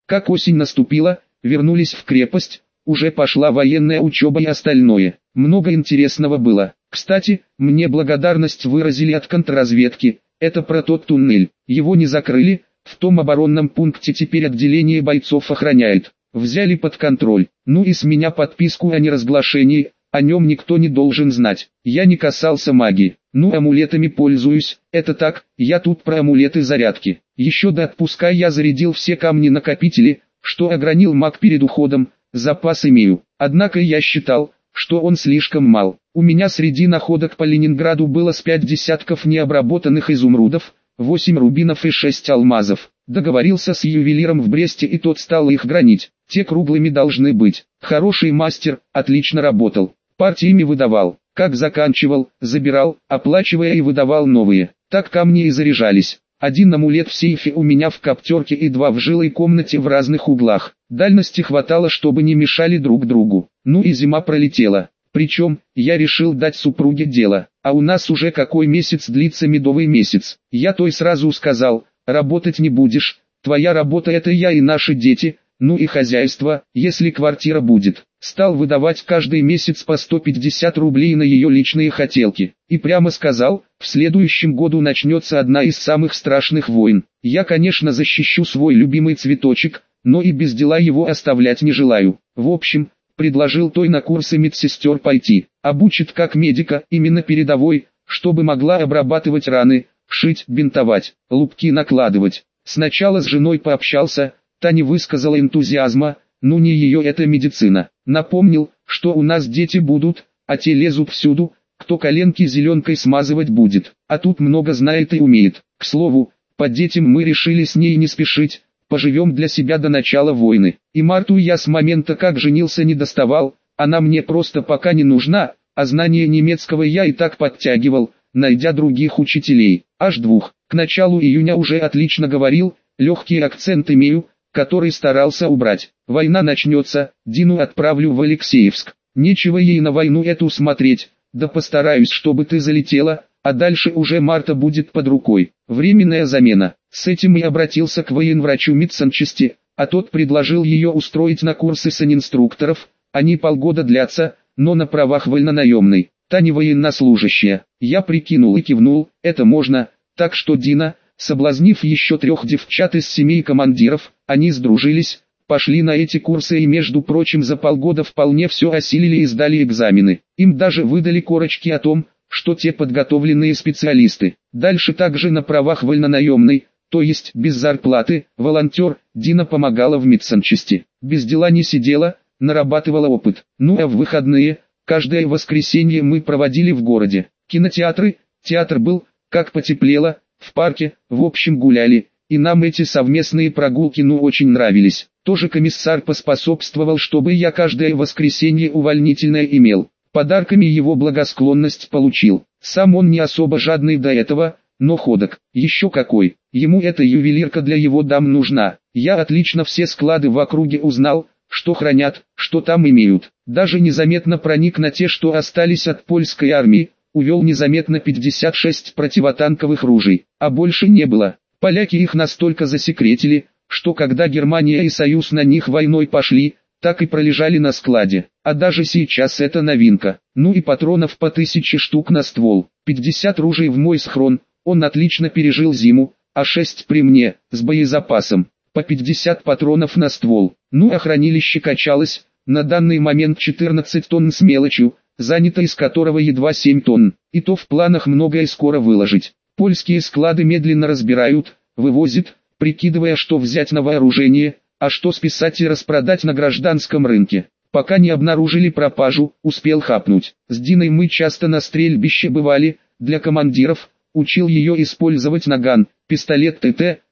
Как осень наступила, вернулись в крепость, уже пошла военная учеба и остальное. Много интересного было. Кстати, мне благодарность выразили от контрразведки, это про тот туннель. Его не закрыли, в том оборонном пункте теперь отделение бойцов охраняет. Взяли под контроль. Ну и с меня подписку о неразглашении, о нем никто не должен знать. Я не касался магии. Ну амулетами пользуюсь, это так, я тут про амулеты зарядки. Еще до отпуска я зарядил все камни-накопители, что огранил маг перед уходом, запас имею. Однако я считал, что он слишком мал. У меня среди находок по Ленинграду было с 5 десятков необработанных изумрудов, 8 рубинов и 6 алмазов. Договорился с ювелиром в Бресте и тот стал их гранить. Те круглыми должны быть. Хороший мастер, отлично работал. Партиями выдавал. Как заканчивал, забирал, оплачивая и выдавал новые. Так камни и заряжались. Один амулет в сейфе у меня в коптерке и 2 в жилой комнате в разных углах. Дальности хватало, чтобы не мешали друг другу. Ну и зима пролетела. Причем, я решил дать супруге дело. А у нас уже какой месяц длится медовый месяц. Я той сразу сказал, работать не будешь. Твоя работа это я и наши дети, ну и хозяйство, если квартира будет. Стал выдавать каждый месяц по 150 рублей на ее личные хотелки. И прямо сказал, в следующем году начнется одна из самых страшных войн. Я, конечно, защищу свой любимый цветочек, но и без дела его оставлять не желаю. В общем, предложил той на курсы медсестер пойти. Обучит как медика, именно передовой, чтобы могла обрабатывать раны, шить, бинтовать, лупки накладывать. Сначала с женой пообщался, та не высказала энтузиазма, ну не ее это медицина. Напомнил, что у нас дети будут, а те лезут всюду, кто коленки зеленкой смазывать будет. А тут много знает и умеет. К слову, по детям мы решили с ней не спешить, поживем для себя до начала войны. И Марту я с момента как женился не доставал, она мне просто пока не нужна, а знание немецкого я и так подтягивал, найдя других учителей. Аж 2. К началу июня уже отлично говорил, легкий акцент имею, который старался убрать. Война начнется, Дину отправлю в Алексеевск. Нечего ей на войну эту смотреть, да постараюсь, чтобы ты залетела, а дальше уже Марта будет под рукой. Временная замена. С этим и обратился к военврачу медсанчасти, а тот предложил ее устроить на курсы санинструкторов, они полгода длятся, но на правах вольнонаемной. Та не военнослужащая. Я прикинул и кивнул, это можно, так что Дина, соблазнив еще 3 девчат из семей командиров, они сдружились, пошли на эти курсы и между прочим за полгода вполне все осилили и сдали экзамены. Им даже выдали корочки о том, что те подготовленные специалисты. Дальше также на правах вольнонаемной, то есть без зарплаты, волонтер, Дина помогала в медсанчасти. Без дела не сидела, нарабатывала опыт. Ну а в выходные, каждое воскресенье мы проводили в городе. Кинотеатры, театр был, как потеплело, в парке, в общем гуляли, и нам эти совместные прогулки ну очень нравились. Тоже комиссар поспособствовал, чтобы я каждое воскресенье увольнительное имел. Подарками его благосклонность получил. Сам он не особо жадный до этого, но ходок. Еще какой. Ему эта ювелирка для его дам нужна. Я отлично все склады в округе узнал, что хранят, что там имеют. Даже незаметно проник на те, что остались от польской армии, увел незаметно 56 противотанковых ружей, а больше не было. Поляки их настолько засекретили, что когда Германия и Союз на них войной пошли, так и пролежали на складе. А даже сейчас это новинка. Ну и патронов по 1000 штук на ствол. 50 ружей в мой схрон, он отлично пережил зиму, а 6 при мне, с боезапасом. По 50 патронов на ствол. Ну а хранилище качалось, на данный момент 14 тонн с мелочью, занято из которого едва 7 тонн. И то в планах многое скоро выложить. Польские склады медленно разбирают, вывозят, прикидывая, что взять на вооружение, а что списать и распродать на гражданском рынке. Пока не обнаружили пропажу, успел хапнуть. С Диной мы часто на стрельбище бывали, для командиров, учил ее использовать наган, пистолет ТТ,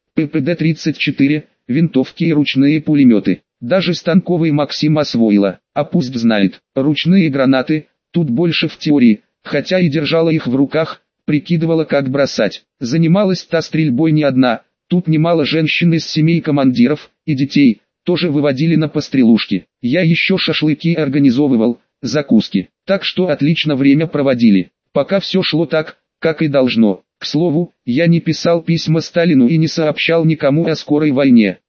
ППД-34, винтовки и ручные пулеметы. Даже станковый Максим освоила, а пусть знает, ручные гранаты, тут больше в теории, хотя и держала их в руках, прикидывала как бросать. Занималась та стрельбой не одна, тут немало женщин из семей командиров, и детей, тоже выводили на пострелушки. Я еще шашлыки организовывал, закуски, так что отлично время проводили. Пока все шло так, как и должно. К слову, я не писал письма Сталину и не сообщал никому о скорой войне.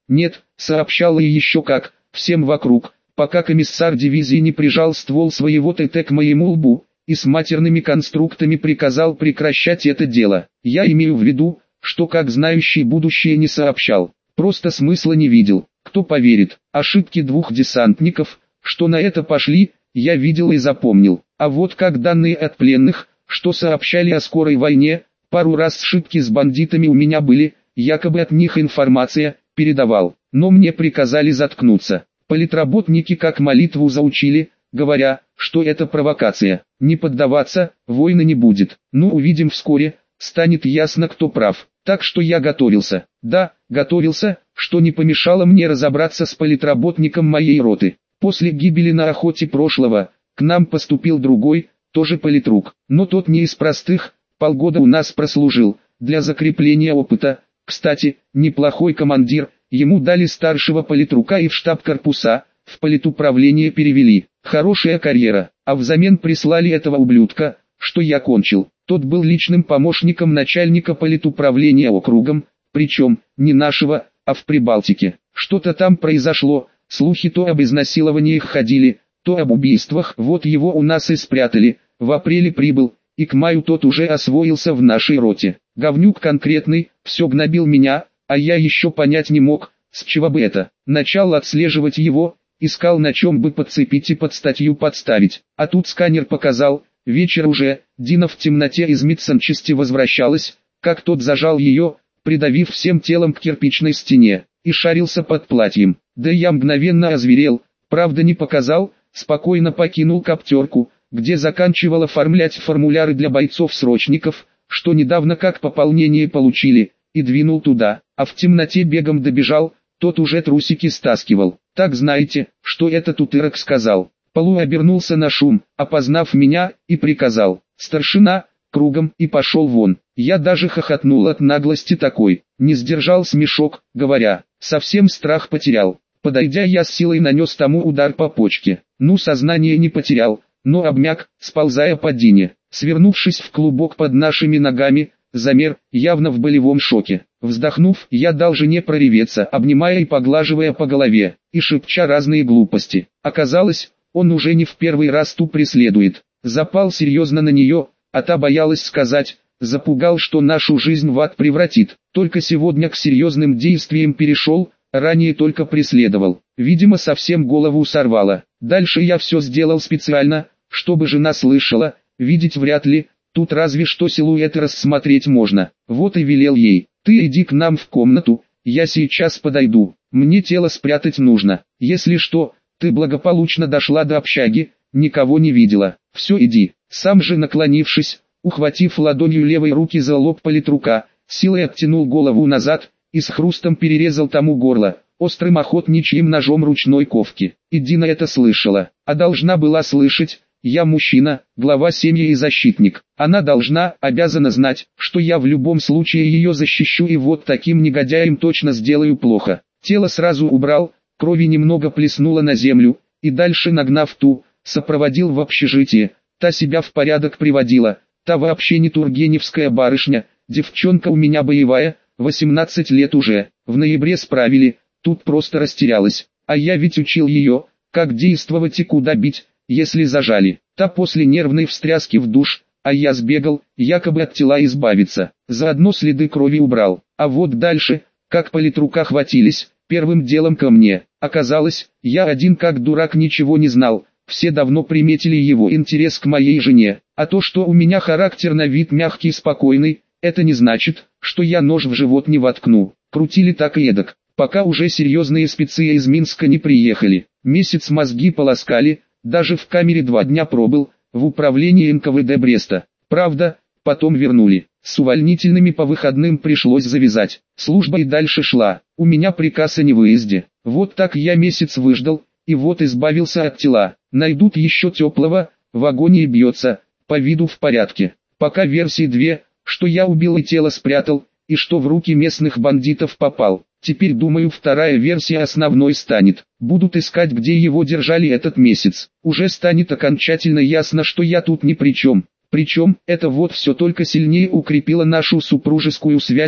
Нет, сообщала и еще как, всем вокруг, пока комиссар дивизии не прижал ствол своего ТТ к моему лбу, и с матерными конструктами приказал прекращать это дело. Я имею в виду, что как знающий будущее не сообщал, просто смысла не видел. Кто поверит? Ошибки двух десантников, что на это пошли, я видел и запомнил. А вот как данные от пленных, что сообщали о скорой войне, пару раз сшибки с бандитами у меня были, якобы от них информация, передавал. Но мне приказали заткнуться. Политработники как молитву заучили, говоря, что это провокация. Не поддаваться, войны не будет. Ну увидим вскоре, станет ясно кто прав. Так что я готовился. Да, готовился, что не помешало мне разобраться с политработником моей роты. После гибели на охоте прошлого, к нам поступил другой, тоже политрук. Но тот не из простых, полгода у нас прослужил, для закрепления опыта. Кстати, неплохой командир, ему дали старшего политрука и в штаб корпуса, в политуправление перевели. Хорошая карьера, а взамен прислали этого ублюдка, что я кончил. Тот был личным помощником начальника политуправления округом, причем, не нашего, а в Прибалтике. Что-то там произошло, слухи то об изнасилованиях ходили, то об убийствах. Вот его у нас и спрятали, в апреле прибыл, и к маю тот уже освоился в нашей роте. Говнюк конкретный, все гнобил меня, а я еще понять не мог, с чего бы это. Начал отслеживать его, искал на чем бы подцепить и под статью подставить. А тут сканер показал, вечер уже, Дина в темноте из медсанчасти возвращалась, как тот зажал ее, придавив всем телом к кирпичной стене, и шарился под платьем. Да я мгновенно озверел, правда не показал, спокойно покинул коптерку, где заканчивал оформлять формуляры для бойцов-срочников, что недавно как пополнение получили, и двинул туда, а в темноте бегом добежал, тот уже трусики стаскивал. Так знаете, что этот утырок сказал. Полу обернулся на шум, опознав меня, и приказал: «Старшина, кругом», и пошел вон. Я даже хохотнул от наглости такой, не сдержал смешок, говоря, совсем страх потерял. Подойдя, я с силой нанес тому удар по почке. Ну, сознание не потерял, но обмяк, сползая по Дине. Свернувшись в клубок под нашими ногами, замер, явно в болевом шоке. Вздохнув, я дал жене прореветься, обнимая и поглаживая по голове, и шепча разные глупости. Оказалось, он уже не в первый раз ту преследует. Запал серьезно на нее, а та боялась сказать, запугал, что нашу жизнь в ад превратит. Только сегодня к серьезным действиям перешел, ранее только преследовал. Видимо, совсем голову сорвало. Дальше я все сделал специально, чтобы жена слышала, видеть вряд ли, тут разве что силуэты рассмотреть можно. Вот и велел ей: «Ты иди к нам в комнату, я сейчас подойду, мне тело спрятать нужно. Если что, ты благополучно дошла до общаги, никого не видела. Все, иди». Сам же, наклонившись, ухватив ладонью левой руки за лоб политрука, силой оттянул голову назад и с хрустом перерезал тому горло, острым охотничьим ножом ручной ковки. И Дина это слышала, а должна была слышать. Я мужчина, глава семьи и защитник. Она должна, обязана знать, что я в любом случае ее защищу, и вот таким негодяям точно сделаю плохо. Тело сразу убрал, крови немного плеснуло на землю, и дальше, нагнав ту, сопроводил в общежитие. Та себя в порядок приводила, та вообще не тургеневская барышня, девчонка у меня боевая, 18 лет уже, в ноябре справили, тут просто растерялась. А я ведь учил ее, как действовать и куда бить, если зажали. Та после нервной встряски в душ, а я сбегал, якобы от тела избавиться, заодно следы крови убрал. А вот дальше, как политрука хватились, первым делом ко мне. Оказалось, я один как дурак ничего не знал, все давно приметили его интерес к моей жене. А то, что у меня характер на вид мягкий и спокойный, это не значит, что я нож в живот не воткну. Крутили так и эдак, пока уже серьезные спецы из Минска не приехали. Месяц мозги полоскали, даже в камере 2 дня пробыл, в управлении НКВД Бреста. Правда, потом вернули. С увольнительными по выходным пришлось завязать. Служба и дальше шла. У меня приказ о невыезде. Вот так я месяц выждал, и вот избавился от тела. Найдут еще теплого, в агонии бьется, по виду в порядке. Пока версии 2, что я убил и тело спрятал, и что в руки местных бандитов попал. Теперь, думаю, вторая версия основной станет. Будут искать, где его держали этот месяц. Уже станет окончательно ясно, что я тут ни при чем. Причем, это вот все только сильнее укрепило нашу супружескую связь,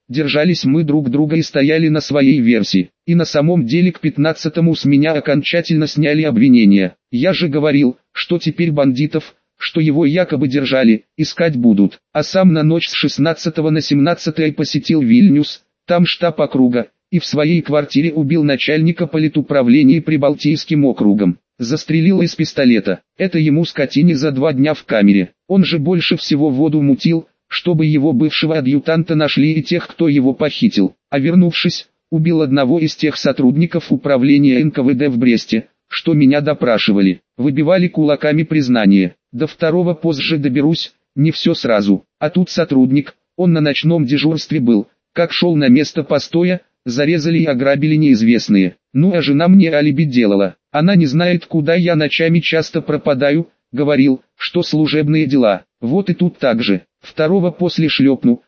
держались мы друг друга и стояли на своей версии. И на самом деле к 15-му с меня окончательно сняли обвинения. Я же говорил, что теперь бандитов, что его якобы держали, искать будут. А сам на ночь с 16 на 17 посетил Вильнюс, там штаб округа, и в своей квартире убил начальника политуправления Прибалтийским округом. Застрелил из пистолета. Это ему скотине за 2 дня в камере. Он же больше всего воду мутил, чтобы его бывшего адъютанта нашли и тех, кто его похитил. А вернувшись, убил одного из тех сотрудников управления НКВД в Бресте, что меня допрашивали. Выбивали кулаками признание. До второго позже доберусь, не все сразу. А тут сотрудник, он на ночном дежурстве был, как шел на место постоя, зарезали и ограбили неизвестные. Ну а жена мне алиби делала. Она не знает, куда я ночами часто пропадаю, говорил, что служебные дела. Вот и тут так же. Второго после шлепну,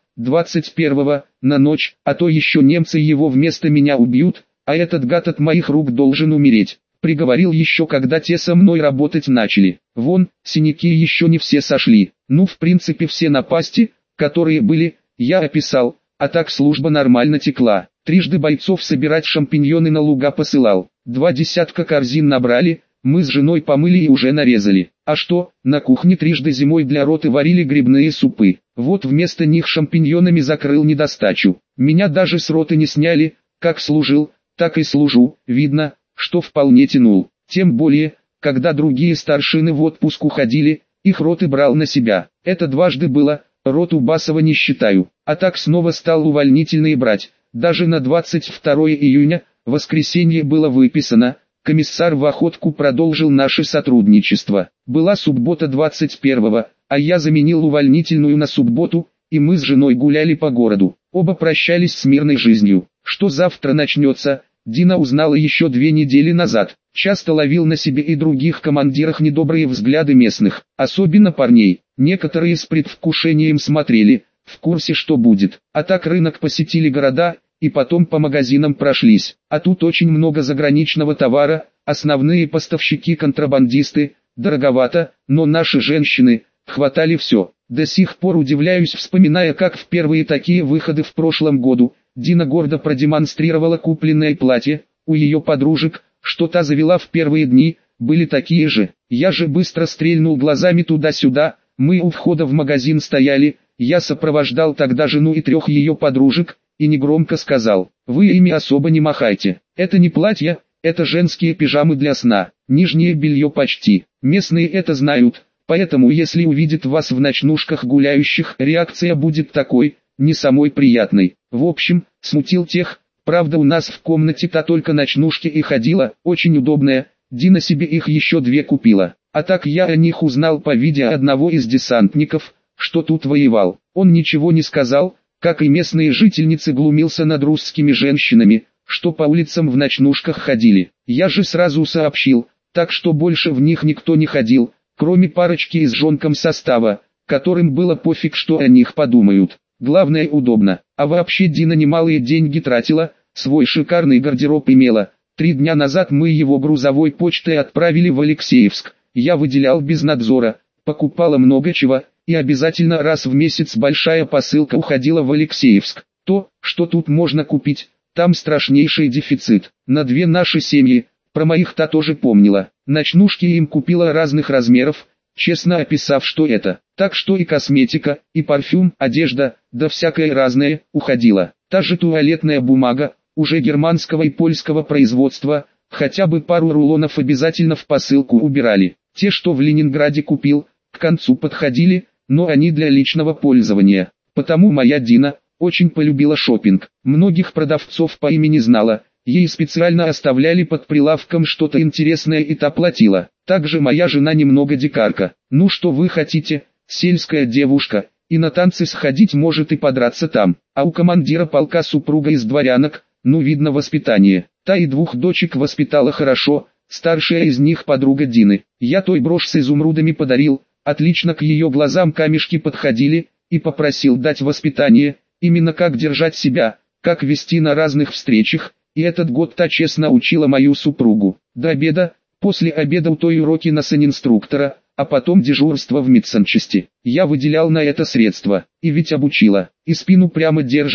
21-го, на ночь, а то еще немцы его вместо меня убьют, а этот гад от моих рук должен умереть. Приговорил еще когда те со мной работать начали. Вон, синяки еще не все сошли. Ну в принципе все напасти, которые были, я описал, а так служба нормально текла. Трижды бойцов собирать шампиньоны на луга посылал. 2 десятка корзин набрали, мы с женой помыли и уже нарезали. А что, на кухне трижды зимой для роты варили грибные супы. Вот вместо них шампиньонами закрыл недостачу. Меня даже с роты не сняли, как служил, так и служу. Видно, что вполне тянул. Тем более, когда другие старшины в отпуск уходили, их роты брал на себя. Это дважды было, роту Басова не считаю. А так снова стал увольнительные брать. Даже на 22 июня, воскресенье было выписано, комиссар в охотку продолжил наше сотрудничество. Была суббота 21-го, а я заменил увольнительную на субботу, и мы с женой гуляли по городу. Оба прощались с мирной жизнью. Что завтра начнется, Дина узнала еще 2 недели назад. Часто ловил на себе и других командирах недобрые взгляды местных, особенно парней. Некоторые с предвкушением смотрели, в курсе что будет. А так рынок посетили города, и потом по магазинам прошлись. А тут очень много заграничного товара, основные поставщики-контрабандисты, дороговато, но наши женщины, хватали все. До сих пор удивляюсь, вспоминая, как в первые такие выходы в прошлом году, Дина гордо продемонстрировала купленное платье, у ее подружек, что та завела в первые дни, были такие же. Я же быстро стрельнул глазами туда-сюда, мы у входа в магазин стояли, я сопровождал тогда жену и 3 ее подружек, и негромко сказал: «Вы ими особо не махайте, это не платья, это женские пижамы для сна, нижнее белье почти, местные это знают, поэтому если увидят вас в ночнушках гуляющих, реакция будет такой, не самой приятной». В общем, смутил тех, правда у нас в комнате-то только ночнушки и ходила, очень удобная, Дина себе их еще 2 купила. А так я о них узнал по видео одного из десантников, что тут воевал. Он ничего не сказал, как и местные жительницы, глумился над русскими женщинами, что по улицам в ночнушках ходили. Я же сразу сообщил, так что больше в них никто не ходил, кроме парочки из жонком состава, которым было пофиг, что о них подумают. Главное удобно. А вообще Дина немалые деньги тратила, свой шикарный гардероб имела. 3 дня назад мы его грузовой почтой отправили в Алексеевск. Я выделял без надзора, покупала много чего, и обязательно раз в месяц большая посылка уходила в Алексеевск. То, что тут можно купить, там страшнейший дефицит. На 2 наши семьи, про моих-то тоже помнила. Ночнушки им купила разных размеров, честно описав, что это. Так что и косметика, и парфюм, одежда, да всякое разное, уходила. Та же туалетная бумага, уже германского и польского производства, хотя бы пару рулонов обязательно в посылку убирали. Те, что в Ленинграде купил, к концу подходили, но они для личного пользования. Потому моя Дина очень полюбила шопинг. Многих продавцов по имени знала, ей специально оставляли под прилавком что-то интересное и та платила. Также моя жена немного дикарка. Ну что вы хотите, сельская девушка, и на танцы сходить может и подраться там. А у командира полка супруга из дворянок, ну видно воспитание. Та и 2 дочек воспитала хорошо, старшая из них подруга Дины. Я той брошь с изумрудами подарил, отлично к ее глазам камешки подходили, и попросил дать воспитание, именно как держать себя, как вести на разных встречах, и этот год та честно учила мою супругу. До обеда, после обеда у той уроки на санинструктора, а потом дежурство в медсанчасти. Я выделял на это средства, и ведь обучила, и спину прямо держит,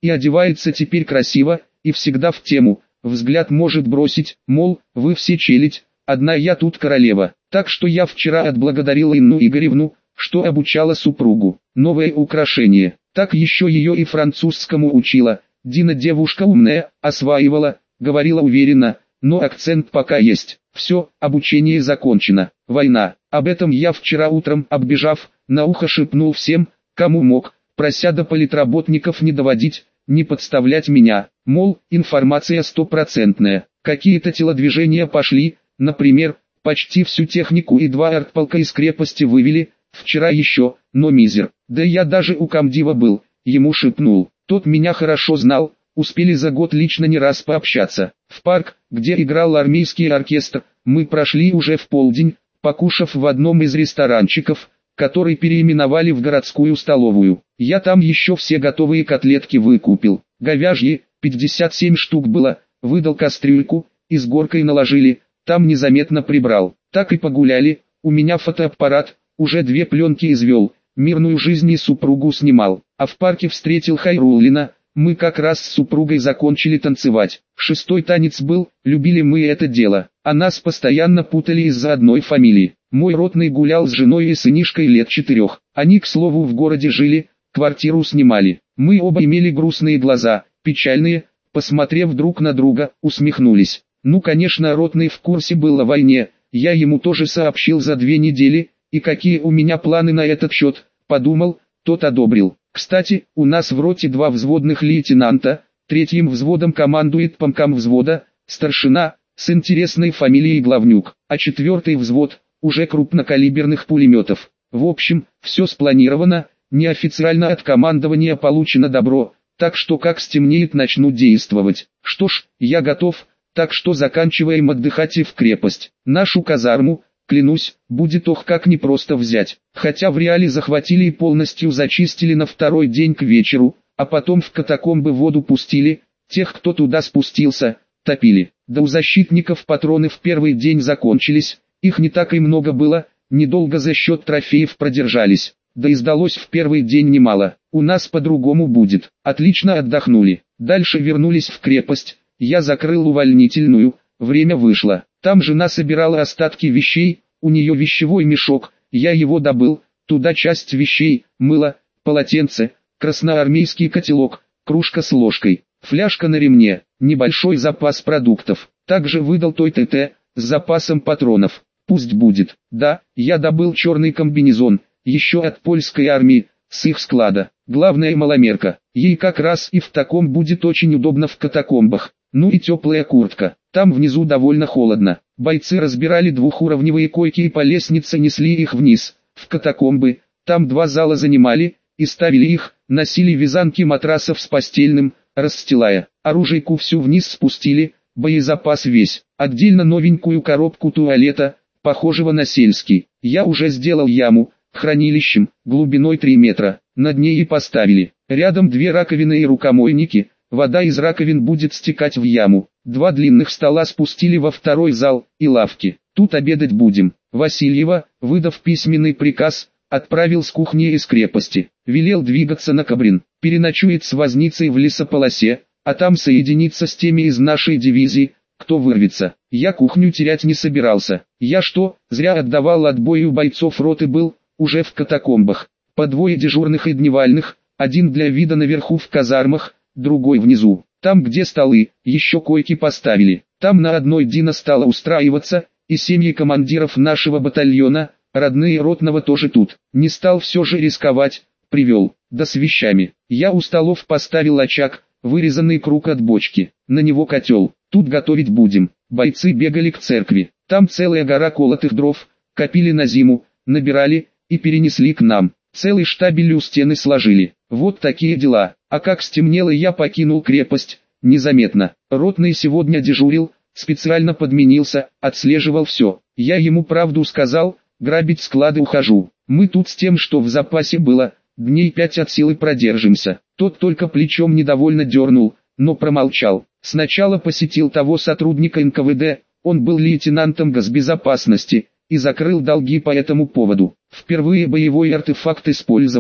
и одевается теперь красиво, и всегда в тему, взгляд может бросить, мол, вы все челядь, одна я тут королева. Так что я вчера отблагодарил Инну Игоревну, что обучала супругу. Новое украшение, так еще ее и французскому учила. Дина девушка умная, осваивала, говорила уверенно, но акцент пока есть. Все, обучение закончено, война. Об этом я вчера утром, оббежав, на ухо шепнул всем, кому мог, прося до политработников не доводить, не подставлять меня. Мол, информация стопроцентная. Какие-то телодвижения пошли, например, почти всю технику и 2 артполка из крепости вывели, вчера еще, но мизер. Да я даже у комдива был, ему шепнул. Тот меня хорошо знал, успели за год лично не раз пообщаться. В парк, где играл армейский оркестр, мы прошли уже в полдень, покушав в одном из ресторанчиков, который переименовали в городскую столовую. Я там еще все готовые котлетки выкупил. Говяжьи, 57 штук было, выдал кастрюльку, и с горкой наложили, там незаметно прибрал. Так и погуляли, у меня фотоаппарат, уже 2 пленки извел, мирную жизнь и супругу снимал. А в парке встретил Хайруллина, мы как раз с супругой закончили танцевать. 6-й танец был, любили мы это дело, а нас постоянно путали из-за одной фамилии. Мой ротный гулял с женой и сынишкой лет 4. Они, к слову, в городе жили, квартиру снимали. Мы оба имели грустные глаза, печальные, посмотрев друг на друга, усмехнулись. Ну конечно, ротный в курсе был о войне, я ему тоже сообщил за 2 недели, и какие у меня планы на этот счет, подумал, тот одобрил. Кстати, у нас в роте 2 взводных лейтенанта, 3-м взводом командует помкам взвода, старшина, с интересной фамилией Главнюк, а 4-й взвод, уже крупнокалиберных пулеметов. В общем, все спланировано, неофициально от командования получено добро, так что как стемнеет начну действовать. Что ж, я готов, так что заканчиваем отдыхать и в крепость. Нашу казарму, клянусь, будет ох как непросто взять. Хотя в реале захватили и полностью зачистили на 2-й день к вечеру, а потом в катакомбы воду пустили, тех, кто туда спустился, топили. Да у защитников патроны в 1-й день закончились, их не так и много было, недолго за счет трофеев продержались. Да и сдалось в 1-й день немало. У нас по-другому будет. Отлично отдохнули. Дальше вернулись в крепость. Я закрыл увольнительную. Время вышло. Там жена собирала остатки вещей. У нее вещевой мешок. Я его добыл. Туда часть вещей, мыло, полотенце, красноармейский котелок, кружка с ложкой, фляжка на ремне, небольшой запас продуктов. Также выдал той ТТ с запасом патронов. Пусть будет. Да, я добыл черный комбинезон. Еще от польской армии, с их склада. Главное маломерка, ей как раз и в таком будет очень удобно в катакомбах. Ну и теплая куртка, там внизу довольно холодно. Бойцы разбирали 2-уровневые койки и по лестнице несли их вниз, в катакомбы. Там 2 зала занимали, и ставили их, носили вязанки матрасов с постельным, расстилая. Оружейку всю вниз спустили, боезапас весь. Отдельно новенькую коробку туалета, похожего на сельский. Я уже сделал яму, хранилищем, глубиной 3 метра, над ней и поставили. Рядом 2 раковины и рукомойники, вода из раковин будет стекать в яму. 2 длинных стола спустили во 2-й зал, и лавки. Тут обедать будем. Васильева, выдав письменный приказ, отправил с кухни из крепости. Велел двигаться на Кабрин. Переночует с возницей в лесополосе, а там соединиться с теми из нашей дивизии, кто вырвется. Я кухню терять не собирался. Я что, зря отдавал отбой у бойцов роты был, уже в катакомбах. По 2 дежурных и дневальных, один для вида наверху в казармах, другой внизу. Там где столы, еще койки поставили. Там на одной Дина стала устраиваться, и семьи командиров нашего батальона, родные ротного тоже тут. Не стал все же рисковать, привел, да с вещами. Я у столов поставил очаг, вырезанный круг от бочки. На него котел, тут готовить будем. Бойцы бегали к церкви. Там целая гора колотых дров, копили на зиму, набирали и перенесли к нам. Целый штабель у стены сложили. Вот такие дела. А как стемнело, я покинул крепость, незаметно. Ротный сегодня дежурил, специально подменился, отслеживал все. Я ему правду сказал, грабить склады ухожу. Мы тут с тем, что в запасе было, дней 5 от силы продержимся. Тот только плечом недовольно дернул, но промолчал. Сначала посетил того сотрудника НКВД, он был лейтенантом госбезопасности, и закрыл долги по этому поводу. Впервые боевой артефакт использовал,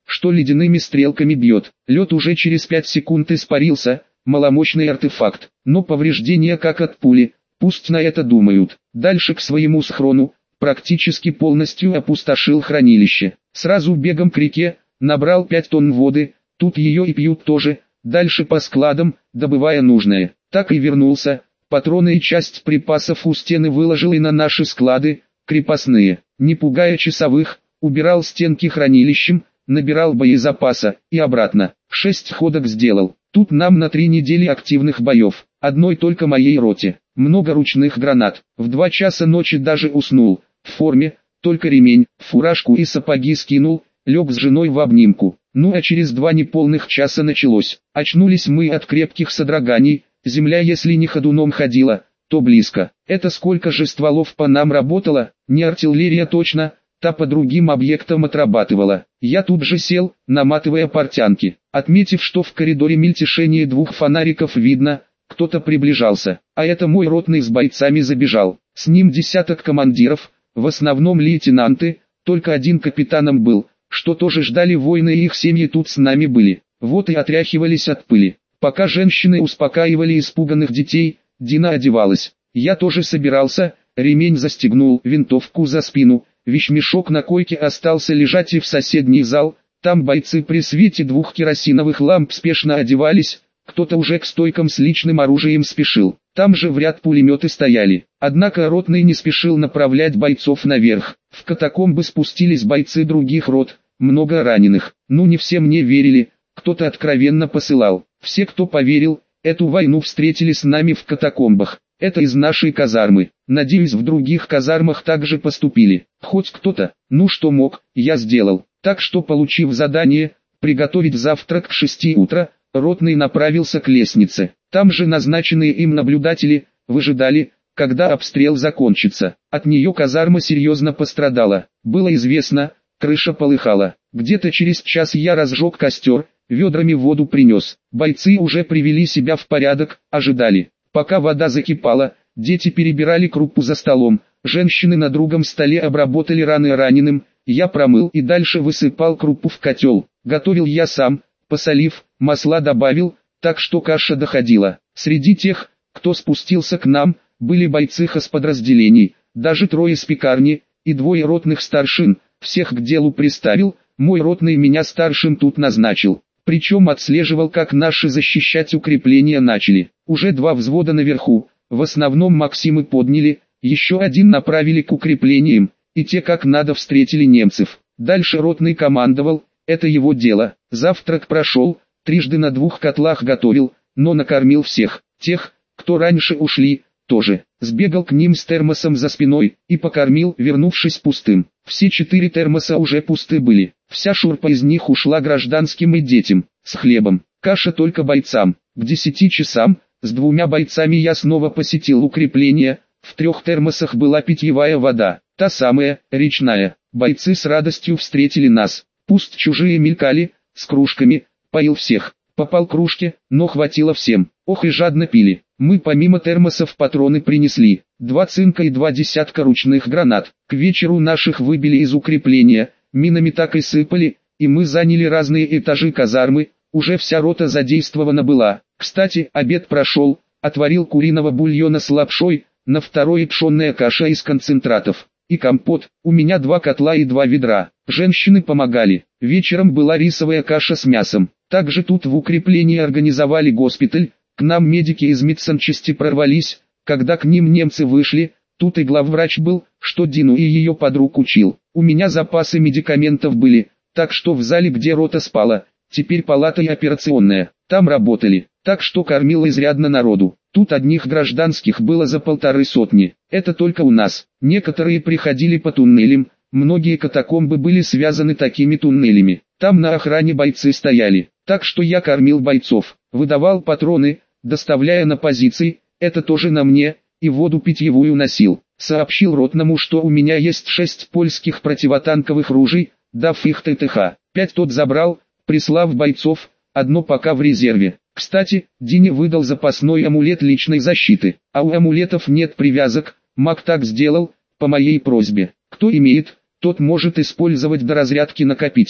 что ледяными стрелками бьет. Лед уже через 5 секунд испарился, маломощный артефакт, но повреждения как от пули, пусть на это думают. Дальше к своему схрону, практически полностью опустошил хранилище. Сразу бегом к реке, набрал 5 тонн воды, тут ее и пьют тоже, дальше по складам, добывая нужное. Так и вернулся, патроны и часть припасов у стены выложил и на наши склады, крепостные. Не пугая часовых, убирал стенки хранилищем, набирал боезапаса и обратно. 6 ходок сделал. Тут нам на 3 недели активных боев, одной только моей роте. Много ручных гранат. В 2 часа ночи даже уснул. В форме, только ремень, фуражку и сапоги скинул, лег с женой в обнимку. Ну а через 2 неполных часа началось. Очнулись мы от крепких содроганий, земля если не ходуном ходила, то близко. Это сколько же стволов по нам работало, не артиллерия точно, та по другим объектам отрабатывала. Я тут же сел, наматывая портянки. Отметив, что в коридоре мельтешение 2 фонариков видно, кто-то приближался, а это мой ротный с бойцами забежал. С ним десяток командиров, в основном лейтенанты, только один капитаном был, что тоже ждали войны и их семьи тут с нами были. Вот и отряхивались от пыли. Пока женщины успокаивали испуганных детей, Дина одевалась. Я тоже собирался, ремень застегнул, винтовку за спину, вещмешок на койке остался лежать и в соседний зал, там бойцы при свете 2 керосиновых ламп спешно одевались, кто-то уже к стойкам с личным оружием спешил. Там же в ряд пулеметы стояли. Однако ротный не спешил направлять бойцов наверх. В катакомбы спустились бойцы других рот, много раненых. Ну не все мне верили, кто-то откровенно посылал. Все, кто поверил, эту войну встретили с нами в катакомбах. Это из нашей казармы. Надеюсь, в других казармах также поступили. Хоть кто-то, ну что мог, я сделал. Так что, получив задание, приготовить завтрак к 6 утра, ротный направился к лестнице. Там же назначенные им наблюдатели выжидали, когда обстрел закончится. От нее казарма серьезно пострадала. Было известно, крыша полыхала. Где-то через час я разжег костер, ведрами воду принес. Бойцы уже привели себя в порядок, ожидали. Пока вода закипала, дети перебирали крупу за столом, женщины на другом столе обработали раны раненым, я промыл и дальше высыпал крупу в котел. Готовил я сам, посолив, масла добавил, так что каша доходила. Среди тех, кто спустился к нам, были бойцы хозподразделений, даже 3 с пекарни, и 2 ротных старшин, всех к делу приставил, мой ротный меня старшим тут назначил. Причем отслеживал, как наши защищать укрепления начали. Уже 2 взвода наверху, в основном Максимы подняли, еще 1 направили к укреплениям, и те как надо встретили немцев. Дальше ротный командовал, это его дело. Завтрак прошел, трижды на 2 котлах готовил, но накормил всех. Тех, кто раньше ушли, тоже. Сбегал к ним с термосом за спиной и покормил, вернувшись пустым. Все 4 термоса уже пусты были. Вся шурпа из них ушла гражданским и детям, с хлебом. Каша только бойцам. К 10 часам, с 2 бойцами я снова посетил укрепление. В 3 термосах была питьевая вода, та самая, речная. Бойцы с радостью встретили нас. Пусть чужие мелькали, с кружками, поил всех. Попал кружке, но хватило всем. Ох и жадно пили. Мы помимо термосов патроны принесли. 2 цинка и 2 десятка ручных гранат. К вечеру наших выбили из укрепления, минами так и сыпали, и мы заняли разные этажи казармы, уже вся рота задействована была. Кстати, обед прошел, отварил куриного бульона с лапшой, на 2 пшенная каша из концентратов. И компот, у меня 2 котла и 2 ведра. Женщины помогали. Вечером была рисовая каша с мясом. Также тут в укреплении организовали госпиталь. К нам медики из медсанчасти прорвались, когда к ним немцы вышли. Тут и главврач был, что Дину и ее подруг учил. У меня запасы медикаментов были, так что в зале, где рота спала, теперь палата и операционная, там работали, так что кормило изрядно народу. Тут одних гражданских было за 150. Это только у нас. Некоторые приходили по туннелям, многие катакомбы были связаны такими туннелями. Там на охране бойцы стояли, так что я кормил бойцов, выдавал патроны, доставляя на позиции, это тоже на мне, и воду питьевую носил. Сообщил ротному, что у меня есть 6 польских противотанковых ружей, дав их ТТХ. 5 тот забрал, прислав бойцов, 1 пока в резерве. Кстати, Дине выдал запасной амулет личной защиты, а у амулетов нет привязок, маг так сделал, по моей просьбе. Кто имеет, тот может использовать до разрядки накопителя.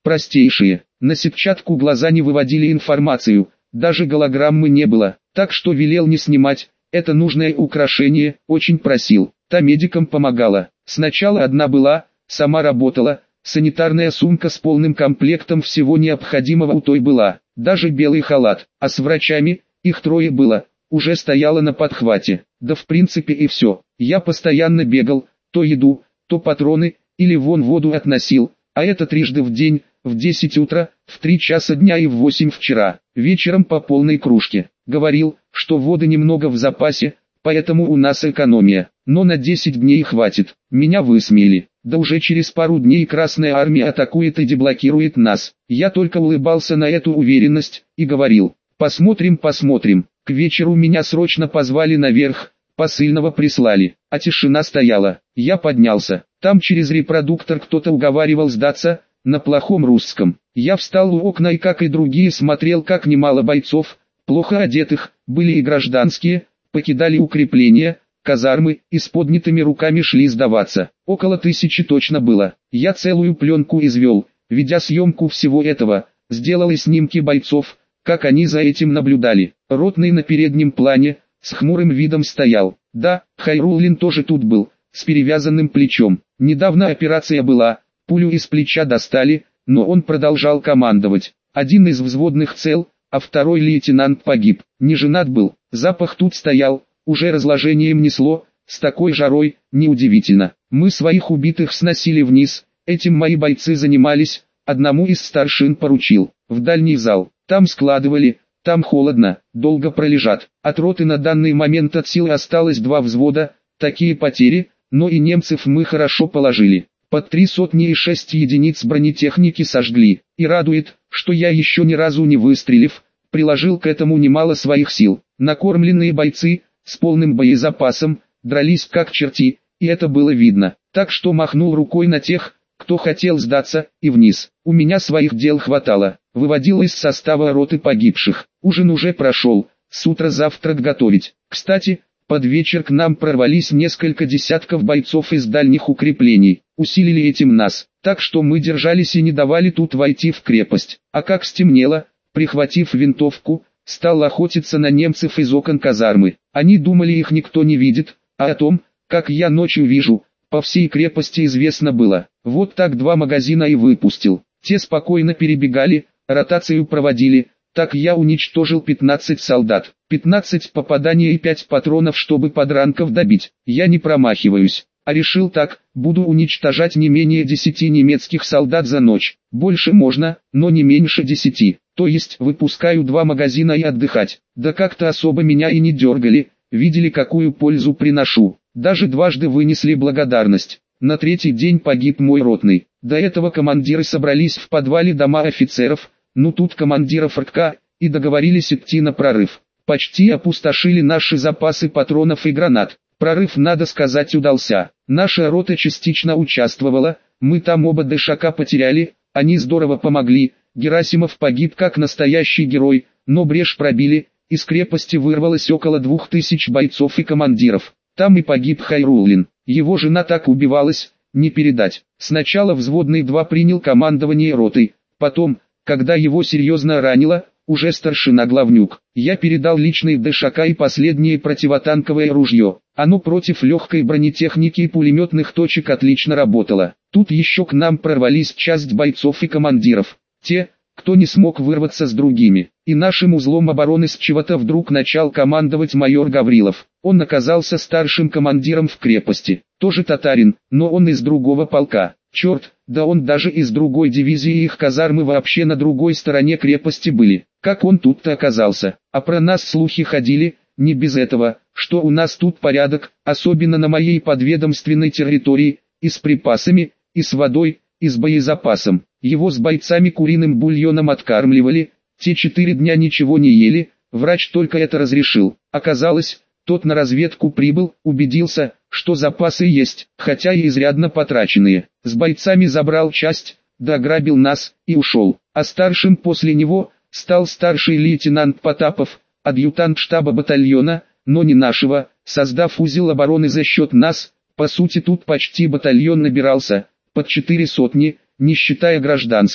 простейшие. На сетчатку глаза не выводили информацию, даже голограммы не было, так что велел не снимать, это нужное украшение, очень просил. Та медикам помогала. Сначала одна была, сама работала, санитарная сумка с полным комплектом всего необходимого у той была, даже белый халат, а с врачами, их трое было, уже стояла на подхвате. Да в принципе и все. Я постоянно бегал, то еду, то патроны, или вон воду относил, а это трижды в день, в 10 утра, в 3 часа дня и в 8 вчера, вечером по полной кружке. Говорил, что воды немного в запасе, поэтому у нас экономия, но на 10 дней хватит. Меня высмеяли. Да уже через пару дней Красная Армия атакует и деблокирует нас. Я только улыбался на эту уверенность и говорил: посмотрим, посмотрим. К вечеру меня срочно позвали наверх, посыльного прислали, а тишина стояла. Я поднялся, там через репродуктор кто-то уговаривал сдаться, на плохом русском. Я встал у окна и, как и другие, смотрел, как немало бойцов, плохо одетых, были и гражданские, покидали укрепления, казармы и с поднятыми руками шли сдаваться. Около 1000 точно было. Я целую пленку извел, ведя съемку всего этого, сделал и снимки бойцов, как они за этим наблюдали. Ротный на переднем плане, с хмурым видом стоял. Да, Хайруллин тоже тут был, с перевязанным плечом. Недавно операция была, пулю из плеча достали, но он продолжал командовать. Один из взводных цел, а второй лейтенант погиб. Не женат был, запах тут стоял, уже разложением несло, с такой жарой, неудивительно. Мы своих убитых сносили вниз, этим мои бойцы занимались, одному из старшин поручил, в дальний зал, там складывали, там холодно, долго пролежат. От роты на данный момент от силы осталось 2 взвода, такие потери, но и немцев мы хорошо положили. Под 3 сотни и 6 единиц бронетехники сожгли, и радует, что я еще ни разу не выстрелив, приложил к этому немало своих сил. Накормленные бойцы, с полным боезапасом, дрались как черти, и это было видно, так что махнул рукой на тех, кто хотел сдаться, и вниз. У меня своих дел хватало, выводил из состава роты погибших. Ужин уже прошел, с утра завтрак готовить. Кстати, под вечер к нам прорвались несколько десятков бойцов из дальних укреплений, усилили этим нас, так что мы держались и не давали тут войти в крепость. А как стемнело, прихватив винтовку, стал охотиться на немцев из окон казармы. Они думали, их никто не видит, а о том, как я ночью вижу, по всей крепости известно было. Вот так 2 магазина и выпустил. Те спокойно перебегали, ротацию проводили. Так я уничтожил 15 солдат, 15 попаданий и 5 патронов, чтобы подранков добить. Я не промахиваюсь, а решил так, буду уничтожать не менее 10 немецких солдат за ночь. Больше можно, но не меньше 10. То есть выпускаю 2 магазина и отдыхать. Да как-то особо меня и не дергали, видели, какую пользу приношу. Даже дважды вынесли благодарность. На 3-й день погиб мой ротный. До этого командиры собрались в подвале дома офицеров, ну тут командиров РК, и договорились идти на прорыв. Почти опустошили наши запасы патронов и гранат. Прорыв, надо сказать, удался. Наша рота частично участвовала, мы там оба ДШК потеряли, они здорово помогли. Герасимов погиб как настоящий герой, но брешь пробили, из крепости вырвалось около 2000 бойцов и командиров. Там и погиб Хайруллин, его жена так убивалась, не передать. Сначала взводный 2 принял командование ротой, потом, когда его серьезно ранило, уже старшина Главнюк, я передал личный ДШК и последнее противотанковое ружье. Оно против легкой бронетехники и пулеметных точек отлично работало. Тут еще к нам прорвались часть бойцов и командиров. Те, кто не смог вырваться с другими. И нашим узлом обороны с чего-то вдруг начал командовать майор Гаврилов. Он оказался старшим командиром в крепости. Тоже татарин, но он из другого полка. Черт, да он даже из другой дивизии, их казармы вообще на другой стороне крепости были. Как он тут-то оказался? А про нас слухи ходили, не без этого, что у нас тут порядок, особенно на моей подведомственной территории, и с припасами, и с водой, и с боезапасом. Его с бойцами куриным бульоном откармливали, те 4 дня ничего не ели, врач только это разрешил. Оказалось, тот на разведку прибыл, убедился, что запасы есть, хотя и изрядно потраченные. С бойцами забрал часть, дограбил нас и ушел. А старшим после него стал старший лейтенант Потапов, адъютант штаба батальона, но не нашего, создав узел обороны за счет нас. По сути тут почти батальон набирался, под 4 сотни, не считая гражданских,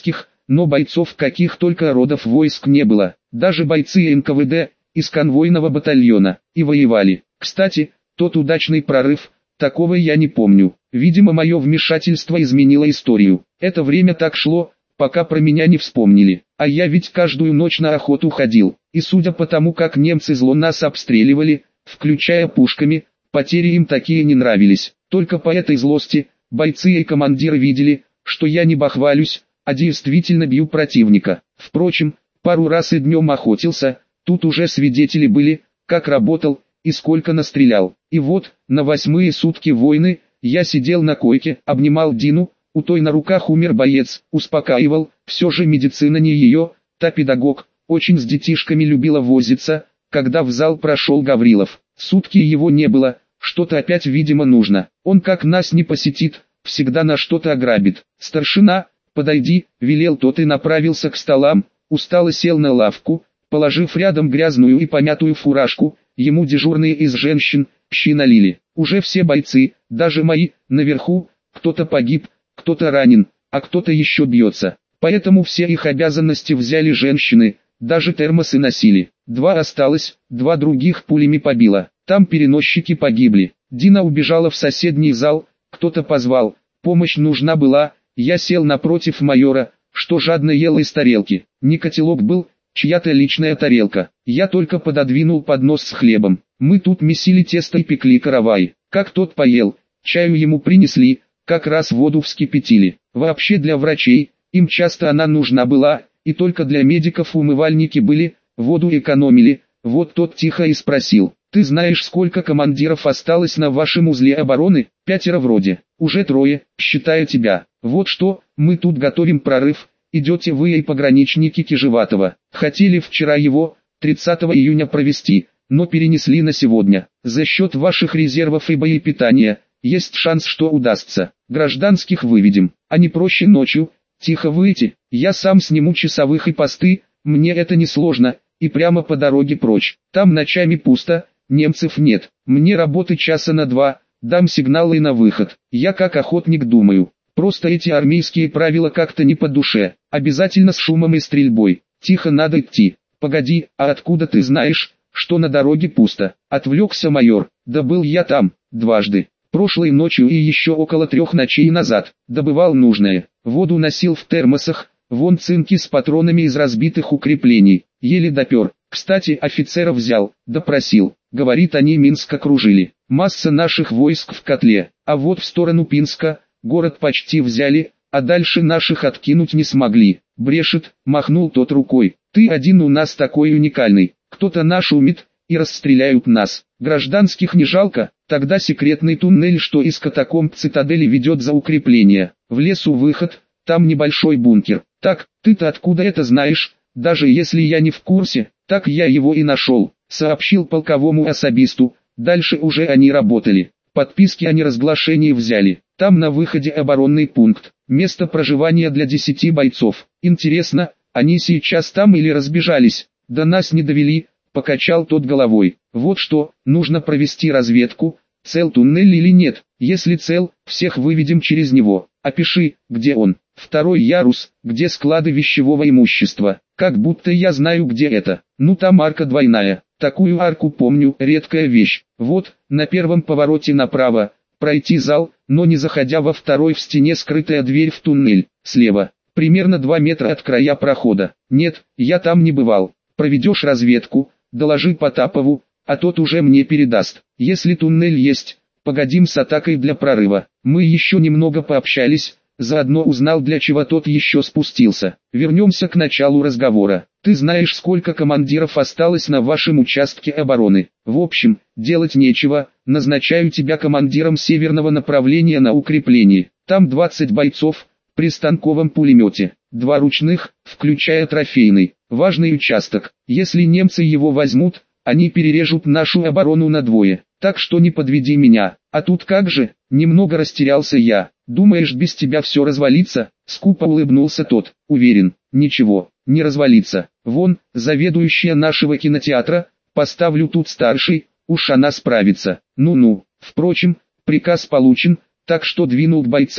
но бойцов каких только родов войск не было, даже бойцы НКВД из конвойного батальона, и воевали. Кстати, тот удачный прорыв, такого я не помню. Видимо, мое вмешательство изменило историю. Это время так шло, пока про меня не вспомнили. А я ведь каждую ночь на охоту ходил. И судя по тому, как немцы зло нас обстреливали, включая пушками, потери им такие не нравились. Только по этой злости, бойцы и командиры видели, что я не бахвалюсь, а действительно бью противника. Впрочем, пару раз и днем охотился, тут уже свидетели были, как работал и сколько настрелял. И вот, на 8-е сутки войны, я сидел на койке, обнимал Дину, у той на руках умер боец, успокаивал, все же медицина не ее, та педагог, очень с детишками любила возиться, когда в зал прошел Гаврилов. Сутки его не было, что-то опять видимо нужно, он как нас не посетит, всегда на что-то ограбит. Старшина, подойди, велел тот и направился к столам, устало сел на лавку, положив рядом грязную и помятую фуражку, ему дежурные из женщин, щи налили. Уже все бойцы, даже мои, наверху, кто-то погиб, кто-то ранен, а кто-то еще бьется. Поэтому все их обязанности взяли женщины, даже термосы носили. 2 осталось, 2 других пулями побило. Там переносчики погибли. Дина убежала в соседний зал, кто-то позвал, помощь нужна была, я сел напротив майора, что жадно ел из тарелки. Не котелок был, чья-то личная тарелка. Я только пододвинул поднос с хлебом. Мы тут месили тесто и пекли каравай. Как тот поел, чаю ему принесли, как раз воду вскипятили. Вообще для врачей, им часто она нужна была, и только для медиков умывальники были, воду экономили. Вот тот тихо и спросил: «Ты знаешь, сколько командиров осталось на вашем узле обороны?» 5 вроде, уже 3, считая тебя. Вот что, мы тут готовим прорыв, идете вы и пограничники Кижеватова. Хотели вчера его, 30 июня провести, но перенесли на сегодня. За счет ваших резервов и боепитания, есть шанс, что удастся. Гражданских выведем, а не проще ночью, тихо выйти. Я сам сниму часовых и посты, мне это не сложно, и прямо по дороге прочь. Там ночами пусто, немцев нет. Мне работы часа на 2, дам сигналы на выход. Я как охотник думаю. Просто эти армейские правила как-то не по душе. Обязательно с шумом и стрельбой. Тихо надо идти. Погоди, а откуда ты знаешь, что на дороге пусто? Отвлекся майор. Да был я там, дважды. Прошлой ночью и еще около 3 ночей назад. Добывал нужное. Воду носил в термосах. Вон цинки с патронами из разбитых укреплений. Еле допер. Кстати, офицера взял, допросил. Говорит, они Минск окружили. Масса наших войск в котле. А вот в сторону Пинска, город почти взяли, а дальше наших откинуть не смогли. Брешет, махнул тот рукой. Ты один у нас такой уникальный. Кто-то нашумит, и расстреляют нас. Гражданских не жалко, тогда секретный туннель, что из катакомб цитадели ведет за укрепление. В лесу выход, там небольшой бункер. Так, ты-то откуда это знаешь? Даже если я не в курсе, так я его и нашел. Сообщил полковому особисту, дальше уже они работали. Подписки о неразглашении взяли. Там на выходе оборонный пункт. Место проживания для 10 бойцов. Интересно, они сейчас там или разбежались? До нас не довели, покачал тот головой. Вот что, нужно провести разведку, цел туннель или нет. Если цел, всех выведем через него. Опиши, где он. 2-й ярус, где склады вещевого имущества. Как будто я знаю, где это. Ну там арка двойная. Такую арку помню, редкая вещь. Вот, на первом повороте направо, пройти зал, но не заходя во 2-й, в стене скрытая дверь в туннель. Слева, примерно 2 метра от края прохода. Нет, я там не бывал. Проведешь разведку, доложи Потапову, а тот уже мне передаст. Если туннель есть, погодим с атакой для прорыва. Мы еще немного пообщались, заодно узнал, для чего тот еще спустился. Вернемся к началу разговора. Ты знаешь, сколько командиров осталось на вашем участке обороны. В общем, делать нечего, назначаю тебя командиром северного направления на укрепление. Там 20 бойцов, при станковом пулемете, 2 ручных, включая трофейный. Важный участок. Если немцы его возьмут, они перережут нашу оборону на 2. Так что не подведи меня. А тут как же? Немного растерялся я. Думаешь, без тебя все развалится? Скупо улыбнулся тот. Уверен, ничего, не развалится. Вон, заведующая нашего кинотеатра, поставлю тут старший, уж она справится. Ну-ну. Впрочем, приказ получен, так что двинул к бойцам.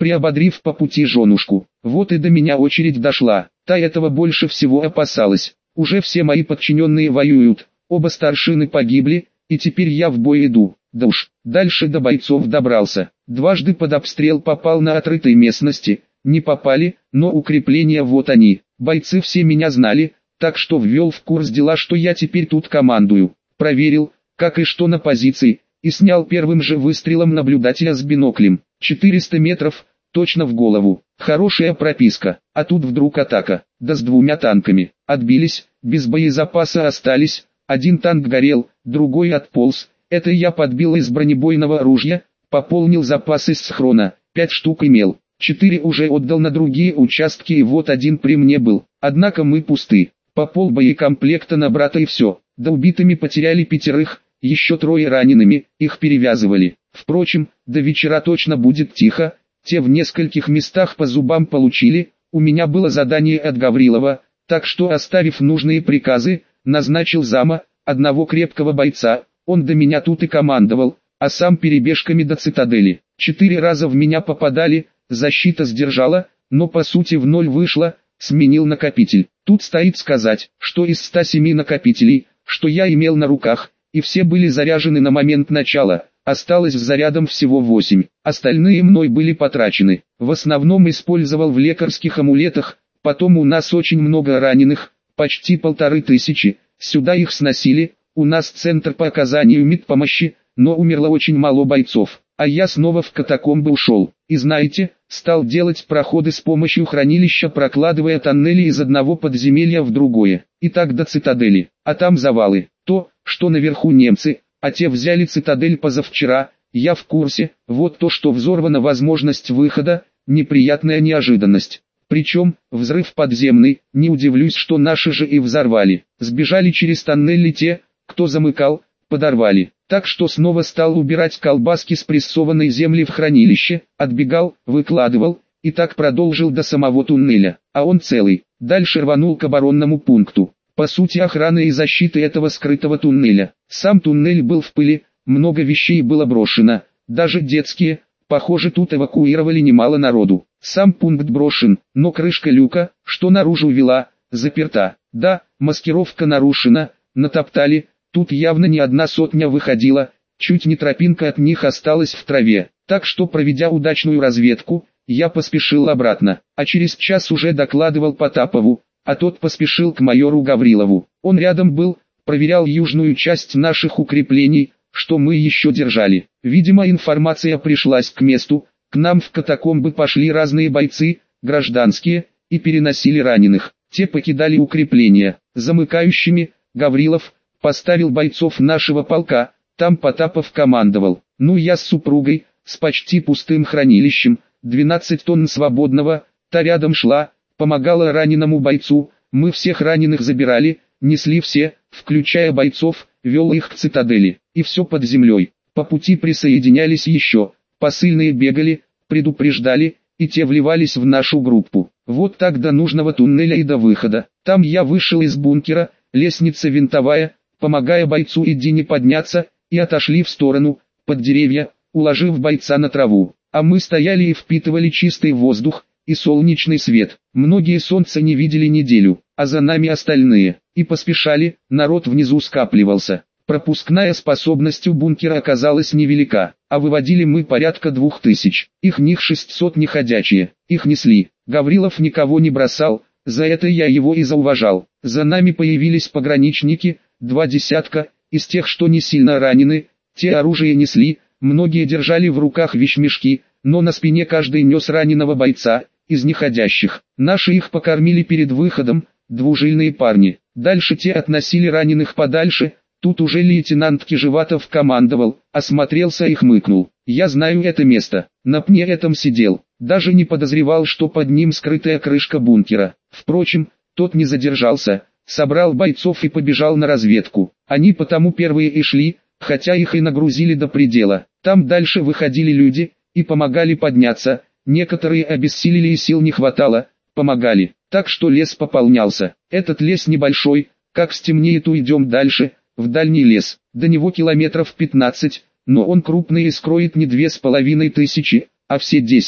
приободрив по пути женушку. Вот и до меня очередь дошла. Та этого больше всего опасалась. Уже все мои подчиненные воюют, оба старшины погибли, и теперь я в бой иду. Да уж, дальше до бойцов добрался. Дважды под обстрел попал на отрытой местности, не попали, но укрепления вот они. Бойцы все меня знали, так что ввел в курс дела, что я теперь тут командую. Проверил, как и что на позиции, и снял первым же выстрелом наблюдателя с биноклем. 400 метров, точно в голову. Хорошая прописка, а тут вдруг атака, да с двумя танками. Отбились, без боезапаса остались, один танк горел, другой отполз. Это я подбил из бронебойного ружья, пополнил запас из схрона, 5 штук имел. 4 уже отдал на другие участки, и вот один при мне был. Однако мы пусты. По пол боекомплекта на брата и все. Да убитыми потеряли 5, еще 3 ранеными, их перевязывали. Впрочем, до вечера точно будет тихо. Те в нескольких местах по зубам получили. У меня было задание от Гаврилова, так что, оставив нужные приказы, назначил зама, одного крепкого бойца. Он до меня тут и командовал, а сам перебежками до цитадели. 4 раза в меня попадали, защита сдержала, но по сути в ноль вышла, сменил накопитель. Тут стоит сказать, что из 107 накопителей, что я имел на руках, и все были заряжены на момент начала, осталось с зарядом всего 8, остальные мной были потрачены. В основном использовал в лекарских амулетах, потом у нас очень много раненых, почти 1500, сюда их сносили. У нас центр по оказанию медпомощи, но умерло очень мало бойцов, а я снова в катакомбы ушел. И знаете, стал делать проходы с помощью хранилища, прокладывая тоннели из одного подземелья в другое. И так до цитадели, а там завалы. То, что наверху немцы, а те взяли цитадель позавчера, я в курсе. Вот то, что взорвана возможность выхода, неприятная неожиданность. Причем, взрыв подземный, не удивлюсь, что наши же и взорвали. Сбежали через тоннели те, кто замыкал, подорвали. Так что снова стал убирать колбаски с прессованной земли в хранилище, отбегал, выкладывал, и так продолжил до самого туннеля. А он целый. Дальше рванул к оборонному пункту. По сути, охрана и защита этого скрытого туннеля. Сам туннель был в пыли, много вещей было брошено, даже детские. Похоже, тут эвакуировали немало народу. Сам пункт брошен, но крышка люка, что наружу вела, заперта. Да, маскировка нарушена, натоптали. Тут явно не 100 выходила, чуть не тропинка от них осталась в траве. Так что, проведя удачную разведку, я поспешил обратно, а через час уже докладывал Потапову, а тот поспешил к майору Гаврилову. Он рядом был, проверял южную часть наших укреплений, что мы еще держали. Видимо, информация пришлась к месту, к нам в катакомбы пошли разные бойцы, гражданские, и переносили раненых. Те покидали укрепления. Замыкающими, Гаврилов поставил бойцов нашего полка, там Потапов командовал. Ну я с супругой, с почти пустым хранилищем, 12 тонн свободного, та рядом шла, помогала раненому бойцу, мы всех раненых забирали, несли все, включая бойцов, вел их к цитадели, и все под землей. По пути присоединялись еще, посыльные бегали, предупреждали, и те вливались в нашу группу. Вот так до нужного туннеля и до выхода. Там я вышел из бункера, лестница винтовая, помогая бойцу Идине подняться, и отошли в сторону, под деревья, уложив бойца на траву. А мы стояли и впитывали чистый воздух и солнечный свет. Многие солнца не видели неделю, а за нами остальные. И поспешали, народ внизу скапливался. Пропускная способность у бункера оказалась невелика, а выводили мы порядка 2000. Их них 600 неходячие, их несли. Гаврилов никого не бросал, за это я его и зауважал. За нами появились пограничники, 2 десятка, из тех, что не сильно ранены, те оружие несли, многие держали в руках вещмешки, но на спине каждый нес раненого бойца, из неходящих. Наши их покормили перед выходом, двужильные парни. Дальше те относили раненых подальше, тут уже лейтенант Кижеватов командовал, осмотрелся и хмыкнул. Я знаю это место, на пне этом сидел, даже не подозревал, что под ним скрытая крышка бункера. Впрочем, тот не задержался, собрал бойцов и побежал на разведку. Они потому первые и шли, хотя их и нагрузили до предела. Там дальше выходили люди и помогали подняться, некоторые обессилели и сил не хватало, помогали. Так что лес пополнялся. Этот лес небольшой, как стемнеет уйдем дальше, в дальний лес. До него километров 15, но он крупный и скроет не 2500, а все 10.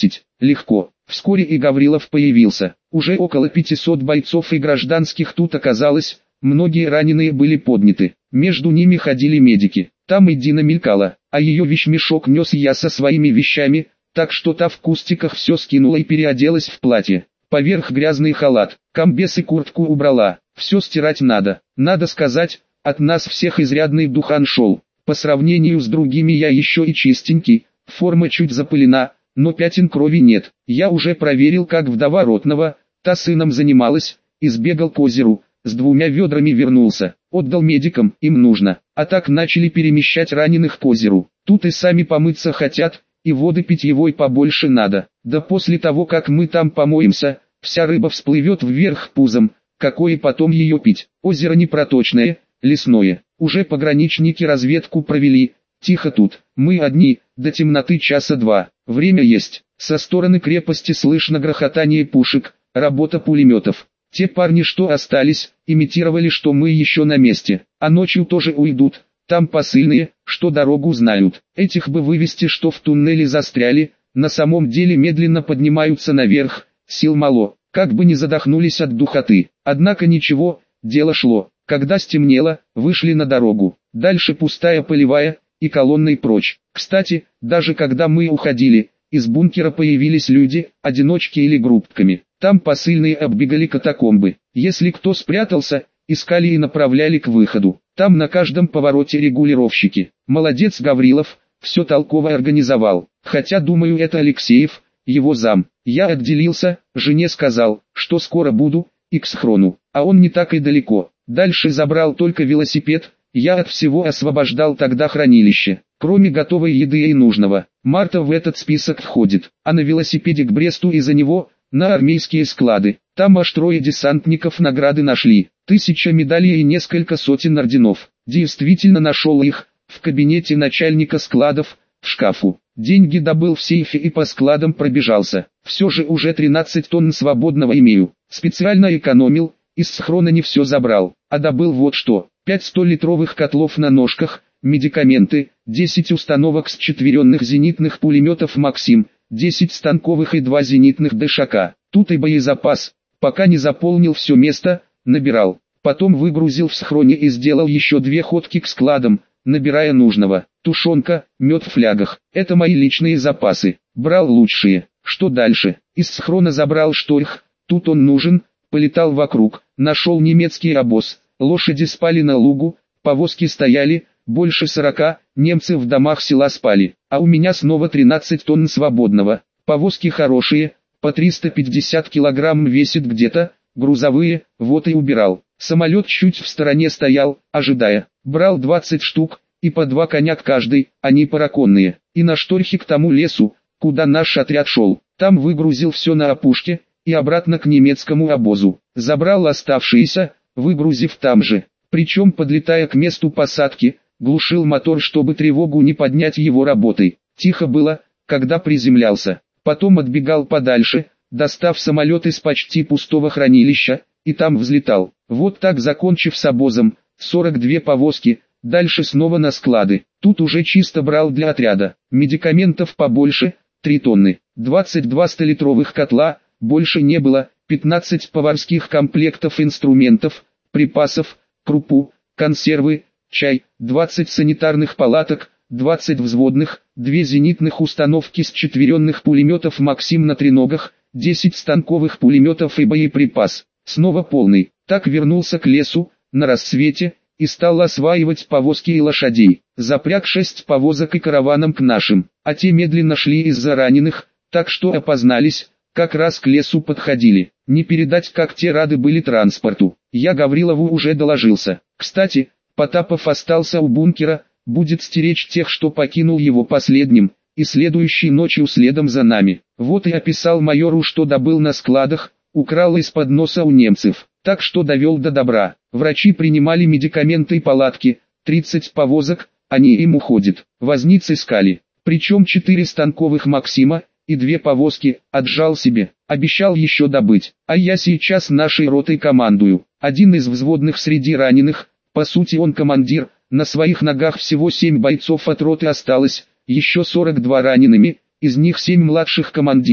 легко. Вскоре и Гаврилов появился. Уже около 500 бойцов и гражданских тут оказалось, многие раненые были подняты. Между ними ходили медики. Там и Дина мелькала, а ее вещмешок нес я со своими вещами, так что та в кустиках все скинула и переоделась в платье. Поверх грязный халат, комбез и куртку убрала. Все стирать надо. Надо сказать, от нас всех изрядный духан шел. По сравнению с другими я еще и чистенький, форма чуть запылена, но пятен крови нет. Я уже проверил, как вдова Ротного, та сыном занималась, и сбегал к озеру, с 2 ведрами вернулся, отдал медикам, им нужно. А так начали перемещать раненых к озеру. Тут и сами помыться хотят, и воды питьевой побольше надо. Да после того, как мы там помоемся, вся рыба всплывет вверх пузом, какое потом ее пить. Озеро не проточное, лесное. Уже пограничники разведку провели. Тихо тут, мы одни, до темноты часа 2. Время есть. Со стороны крепости слышно грохотание пушек, работа пулеметов. Те парни, что остались, имитировали, что мы еще на месте. А ночью тоже уйдут. Там посыльные, что дорогу знают. Этих бы вывести, что в туннеле застряли. На самом деле медленно поднимаются наверх. Сил мало, как бы не задохнулись от духоты. Однако ничего, дело шло. Когда стемнело, вышли на дорогу. Дальше пустая полевая, и колонной прочь. Кстати, даже когда мы уходили, из бункера появились люди, одиночки или группками. Там посыльные оббегали катакомбы. Если кто спрятался, искали и направляли к выходу. Там на каждом повороте регулировщики. Молодец Гаврилов, все толково организовал. Хотя думаю, это Алексеев, его зам. Я отделился, жене сказал, что скоро буду, и к схрону. А он не так и далеко. Дальше забрал только велосипед. Я от всего освобождал тогда хранилище. Кроме готовой еды и нужного. Марта в этот список входит. А на велосипеде к Бресту и за него, на армейские склады. Там аж 3 десантников награды нашли. 1000 медалей и несколько сотен орденов. Действительно нашел их, в кабинете начальника складов, в шкафу. Деньги добыл в сейфе и по складам пробежался. Все же уже 13 тонн свободного имею. Специально экономил, из схрона не все забрал. А добыл вот что. 5 100-литровых котлов на ножках, медикаменты, 10 установок с 4 зенитных пулеметов «Максим», 10 станковых и 2 зенитных ДШК. Тут и боезапас. Пока не заполнил все место, набирал. Потом выгрузил в схроне и сделал еще 2 ходки к складам, набирая нужного. Тушенка, мед в флягах. Это мои личные запасы. Брал лучшие. Что дальше? Из схрона забрал шторх. Тут он нужен. Полетал вокруг. Нашел немецкий обоз. Лошади спали на лугу. Повозки стояли. Больше 40. Немцы в домах села спали. А у меня снова 13 тонн свободного. Повозки хорошие. По 350 килограмм весит где-то. Грузовые. Вот и убирал. Самолет чуть в стороне стоял, ожидая. Брал 20 штук. И по 2 коня каждый, они параконные. И на шторхе к тому лесу, куда наш отряд шел. Там выгрузил все на опушке, и обратно к немецкому обозу. Забрал оставшиеся, выгрузив там же. Причем, подлетая к месту посадки, глушил мотор, чтобы тревогу не поднять его работой. Тихо было, когда приземлялся. Потом отбегал подальше, достав самолет из почти пустого хранилища, и там взлетал. Вот так, закончив с обозом, 42 повозки. Дальше снова на склады. Тут уже чисто брал для отряда. Медикаментов побольше, 3 тонны. 22 100-литровых котла, больше не было. 15 поварских комплектов инструментов, припасов, крупу, консервы, чай. 20 санитарных палаток, 20 взводных, 2 зенитных установки с 4 пулеметов «Максим» на треногах, 10 станковых пулеметов и боеприпас. Снова полный. Так вернулся к лесу, на рассвете, и стал осваивать повозки и лошадей. Запряг 6 повозок и караваном к нашим, а те медленно шли из-за раненых, так что опознались, как раз к лесу подходили. Не передать, как те рады были транспорту. Я Гаврилову уже доложился. Кстати, Потапов остался у бункера, будет стеречь тех, что покинул его последним, и следующей ночью следом за нами. Вот и описал майору, что добыл на складах, украл из-под носа у немцев. Так что довел до добра. Врачи принимали медикаменты и палатки, 30 повозок, они им уходят. Возниц искали. Причем 4 станковых «Максима» и 2 повозки, отжал себе. Обещал еще добыть. А я сейчас нашей ротой командую. Один из взводных среди раненых, по сути он командир, на своих ногах всего 7 бойцов от роты осталось, еще 42 ранеными, из них 7 младших командиров,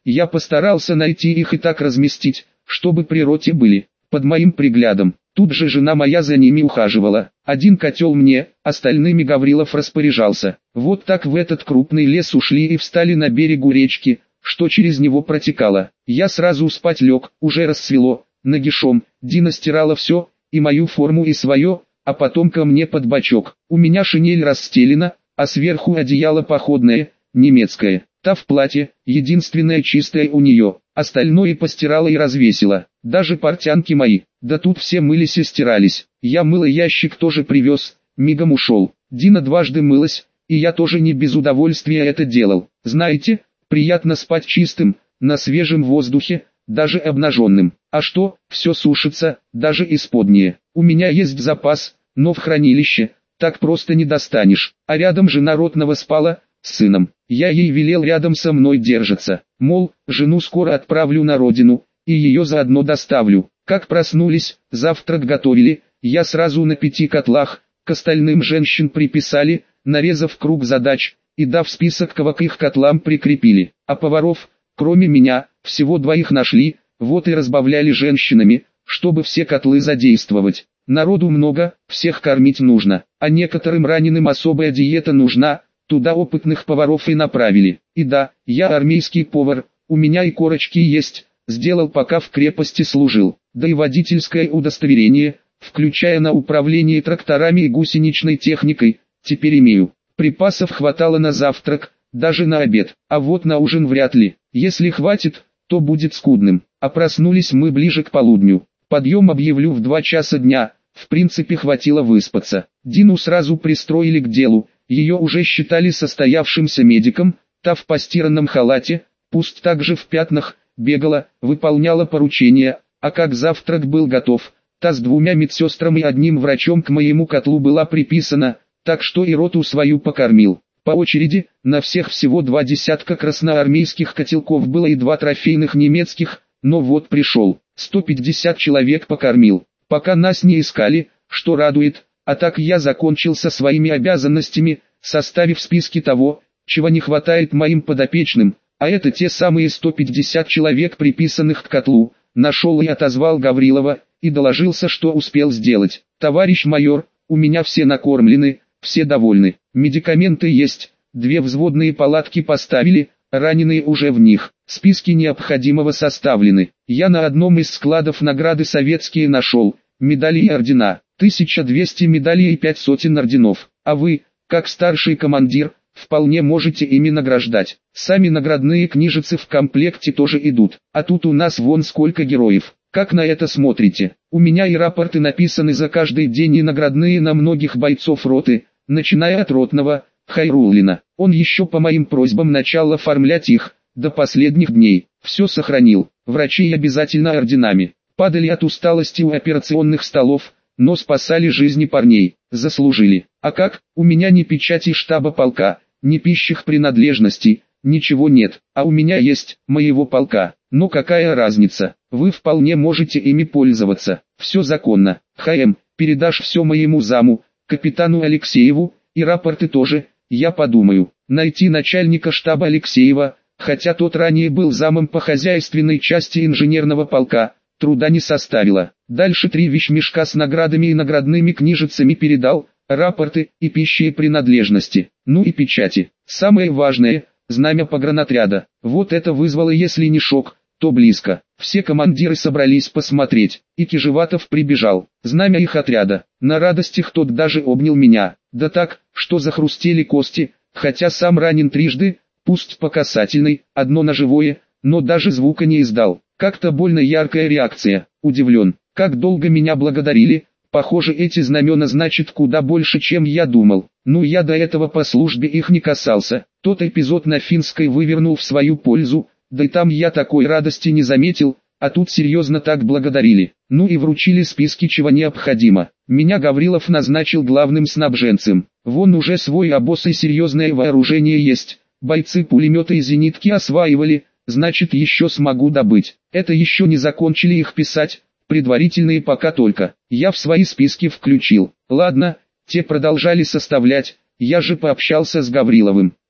Я постарался найти их и так разместить, чтобы при роте были, под моим приглядом. Тут же жена моя за ними ухаживала. Один котел мне, остальными Гаврилов распоряжался. Вот так в этот крупный лес ушли и встали на берегу речки, что через него протекало. Я сразу спать лег, уже рассвело, нагишом. Дина стирала все, и мою форму и свое, а потом ко мне под бочок. У меня шинель расстелена, а сверху одеяло походное, немецкое. Та в платье, единственное чистое у нее, остальное постирала и развесила. Даже портянки мои, да тут все мылись и стирались. Я мыло ящик тоже привез, мигом ушел. Дина дважды мылась, и я тоже не без удовольствия это делал. Знаете, приятно спать чистым, на свежем воздухе, даже обнаженным. А что, все сушится, даже исподнее. У меня есть запас, но в хранилище, так просто не достанешь. А рядом жена ротного спала, с сыном. Я ей велел рядом со мной держаться, мол, жену скоро отправлю на родину, и ее заодно доставлю. Как проснулись, завтрак готовили, я сразу на 5 котлах, к остальным женщин приписали, нарезав круг задач, и дав список кого к их котлам прикрепили. А поваров, кроме меня, всего 2 нашли, вот и разбавляли женщинами, чтобы все котлы задействовать. Народу много, всех кормить нужно, а некоторым раненым особая диета нужна, туда опытных поваров и направили. И да, я армейский повар, у меня и корочки есть, сделал пока в крепости служил, да и водительское удостоверение, включая на управление тракторами и гусеничной техникой, теперь имею. Припасов хватало на завтрак, даже на обед, а вот на ужин вряд ли. Если хватит, то будет скудным. А проснулись мы ближе к полудню. Подъем объявлю в 2 часа дня, в принципе хватило выспаться. Дину сразу пристроили к делу, ее уже считали состоявшимся медиком, та в постиранном халате, пусть также в пятнах, бегала, выполняла поручения, а как завтрак был готов, та с 2 медсестрами и 1 врачом к моему котлу была приписана, так что и роту свою покормил. По очереди, на всех всего 2 десятка красноармейских котелков было и 2 трофейных немецких, но вот пришел, 150 человек покормил, пока нас не искали, что радует, а так я закончил со своими обязанностями, составив списки того, чего не хватает моим подопечным, а это те самые 150 человек, приписанных к котлу, нашел и отозвал Гаврилова, и доложился, что успел сделать. Товарищ майор, у меня все накормлены, все довольны, медикаменты есть, 2 взводные палатки поставили, раненые уже в них, списки необходимого составлены. Я на одном из складов награды советские нашел, медали и ордена, 1200 медалей и 5 сотен орденов, а вы, как старший командир, вполне можете ими награждать. Сами наградные книжицы в комплекте тоже идут, а тут у нас вон сколько героев. Как на это смотрите? У меня и рапорты написаны за каждый день и наградные на многих бойцов роты, начиная от ротного, Хайруллина. Он еще по моим просьбам начал оформлять их, до последних дней. Все сохранил, врачей обязательно орденами. Падали от усталости у операционных столов, но спасали жизни парней, заслужили. А как, у меня ни печати штаба полка, ни пищих принадлежностей, ничего нет, а у меня есть, моего полка. Но какая разница, вы вполне можете ими пользоваться, все законно. ХМ, передашь все моему заму, капитану Алексееву, и рапорты тоже, я подумаю. Найти начальника штаба Алексеева, хотя тот ранее был замом по хозяйственной части инженерного полка, труда не составило. Дальше 3 вещмешка с наградами и наградными книжицами передал, рапорты и пищи и принадлежности, ну и печати. Самое важное – знамя погранотряда. Вот это вызвало, если не шок, то близко. Все командиры собрались посмотреть, и Кижеватов прибежал. Знамя их отряда. На радостях тот даже обнял меня. Да так, что захрустели кости, хотя сам ранен трижды, пусть по касательной, одно ножевое, но даже звука не издал. Как-то больно яркая реакция. Удивлен, как долго меня благодарили. Похоже, эти знамена значат куда больше, чем я думал. Ну, я до этого по службе их не касался. Тот эпизод на Финской вывернул в свою пользу, да и там я такой радости не заметил, а тут серьезно так благодарили. Ну и вручили списки, чего необходимо. Меня Гаврилов назначил главным снабженцем. Вон уже свой обоз и серьезное вооружение есть. Бойцы пулеметы и зенитки осваивали, значит еще смогу добыть. Это еще не закончили их писать. Предварительные пока только. Я в свои списки включил. Ладно, те продолжали составлять. Я же пообщался с Гавриловым.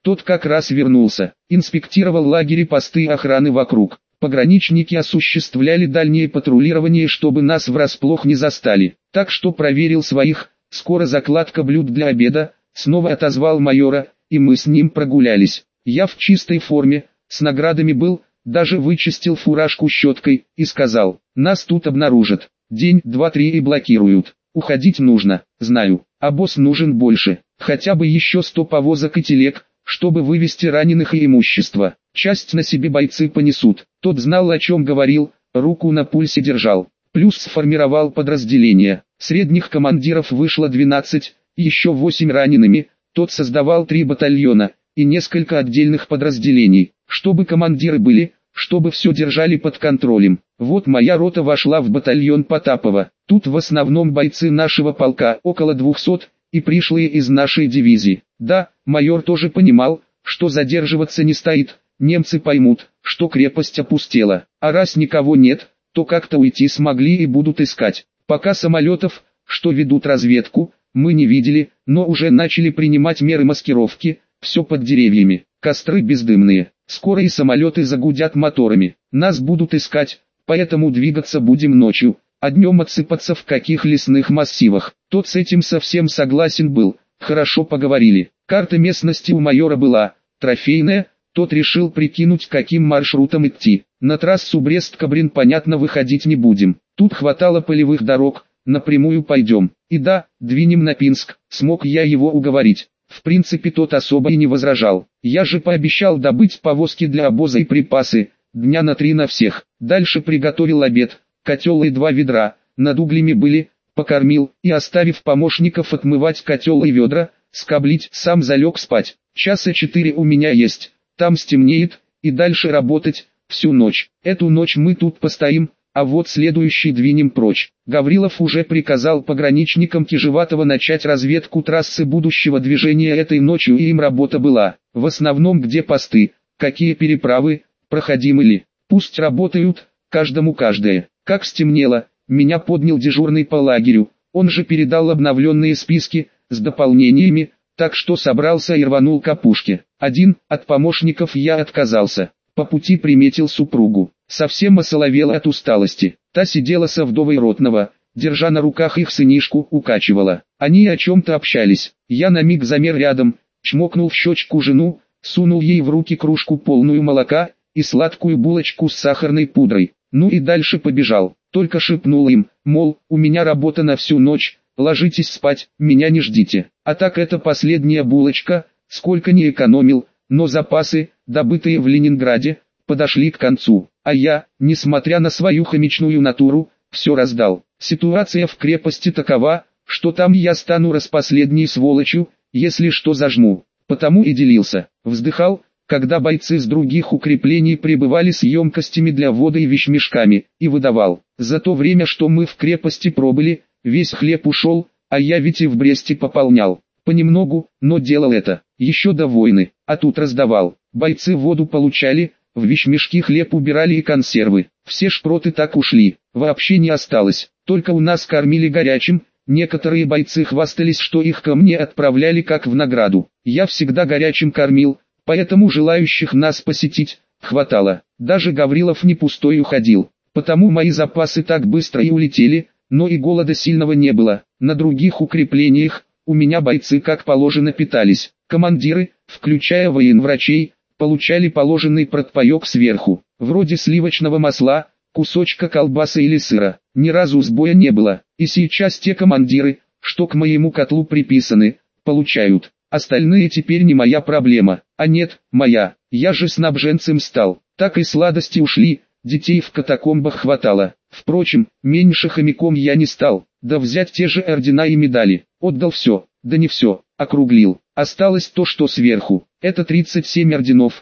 Тот как раз вернулся, инспектировал лагерь и посты охраны вокруг. Пограничники осуществляли дальнее патрулирование, чтобы нас врасплох не застали. Так что проверил своих, скоро закладка блюд для обеда, снова отозвал майора, и мы с ним прогулялись. Я в чистой форме, с наградами был, даже вычистил фуражку щеткой, и сказал, нас тут обнаружат. День, два, три и блокируют. Уходить нужно, знаю, а босс нужен больше, хотя бы еще 100 повозок и телег, чтобы вывести раненых и имущество. Часть на себе бойцы понесут. Тот знал, о чем говорил, руку на пульсе держал. Плюс сформировал подразделение. Средних командиров вышло 12, еще 8 ранеными. Тот создавал 3 батальона и несколько отдельных подразделений, чтобы командиры были, чтобы все держали под контролем. Вот моя рота вошла в батальон Потапова. Тут в основном бойцы нашего полка, около 200, и пришлые из нашей дивизии. Да, майор тоже понимал, что задерживаться не стоит. Немцы поймут, что крепость опустела, а раз никого нет, то как-то уйти смогли и будут искать. Пока самолетов, что ведут разведку, мы не видели, но уже начали принимать меры маскировки, все под деревьями, костры бездымные. Скоро и самолеты загудят моторами, нас будут искать, поэтому двигаться будем ночью, а днем отсыпаться в каких лесных массивах. Тот с этим совсем согласен был, хорошо поговорили. Карта местности у майора была, трофейная. Тот решил прикинуть, каким маршрутом идти. На трассу Брест-Кабрин понятно выходить не будем. Тут хватало полевых дорог, напрямую пойдем. И да, двинем на Пинск, смог я его уговорить. В принципе тот особо и не возражал. Я же пообещал добыть повозки для обоза и припасы, дня на 3 на всех. Дальше приготовил обед, котел и 2 ведра, над углями были, покормил, и оставив помощников отмывать котел и ведра, скоблить, сам залег спать. Часа 4 у меня есть. Там стемнеет, и дальше работать, всю ночь. Эту ночь мы тут постоим, а вот следующий двинем прочь. Гаврилов уже приказал пограничникам Кижеватова начать разведку трассы будущего движения этой ночью, и им работа была. В основном где посты, какие переправы, проходимы ли. Пусть работают, каждому каждое. Как стемнело, меня поднял дежурный по лагерю, он же передал обновленные списки, с дополнениями, так что собрался и рванул к опушке. Один, от помощников я отказался. По пути приметил супругу. Совсем осоловела от усталости. Та сидела со вдовой ротного, держа на руках их сынишку, укачивала. Они о чем-то общались. Я на миг замер рядом, чмокнул в щечку жену, сунул ей в руки кружку полную молока и сладкую булочку с сахарной пудрой. Ну и дальше побежал. Только шепнул им, мол, у меня работа на всю ночь, ложитесь спать, меня не ждите. А так это последняя булочка, сколько не экономил, но запасы, добытые в Ленинграде, подошли к концу. А я, несмотря на свою хомячную натуру, все раздал. Ситуация в крепости такова, что там я стану распоследней сволочью, если что зажму. Потому и делился. Вздыхал, когда бойцы с других укреплений прибывали с емкостями для воды и вещмешками, и выдавал. За то время, что мы в крепости пробыли, весь хлеб ушел, а я ведь и в Бресте пополнял. Понемногу, но делал это, еще до войны, а тут раздавал. Бойцы воду получали, в вещмешки хлеб убирали и консервы. Все шпроты так ушли, вообще не осталось, только у нас кормили горячим. Некоторые бойцы хвастались, что их ко мне отправляли как в награду. Я всегда горячим кормил, поэтому желающих нас посетить хватало. Даже Гаврилов не пустой уходил, потому мои запасы так быстро и улетели, но и голода сильного не было. На других укреплениях у меня бойцы как положено питались. Командиры, включая военврачей, получали положенный продпоек сверху, вроде сливочного масла, кусочка колбасы или сыра. Ни разу сбоя не было, и сейчас те командиры, что к моему котлу приписаны, получают. Остальные теперь не моя проблема, а нет, моя, я же снабженцем стал. Так и сладости ушли, детей в катакомбах хватало. Впрочем, меньше хомяком я не стал, да взять те же ордена и медали. Отдал все, да не все, округлил. Осталось то, что сверху. Это 37 орденов,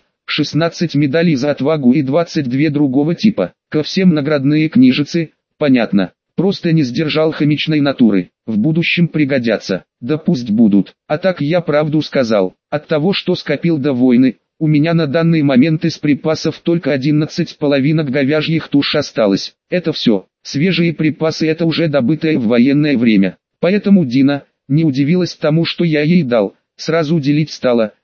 16 медалей за отвагу и 22 другого типа. Ко всем наградные книжицы, понятно. Просто не сдержал хомячной натуры. В будущем пригодятся. Да пусть будут. А так я правду сказал. От того, что скопил до войны, у меня на данный момент из припасов только 11 половинок говяжьих туш осталось. Это все. Свежие припасы — это уже добытое в военное время. Поэтому Дина не удивилась тому, что я ей дал. Сразу делить стала.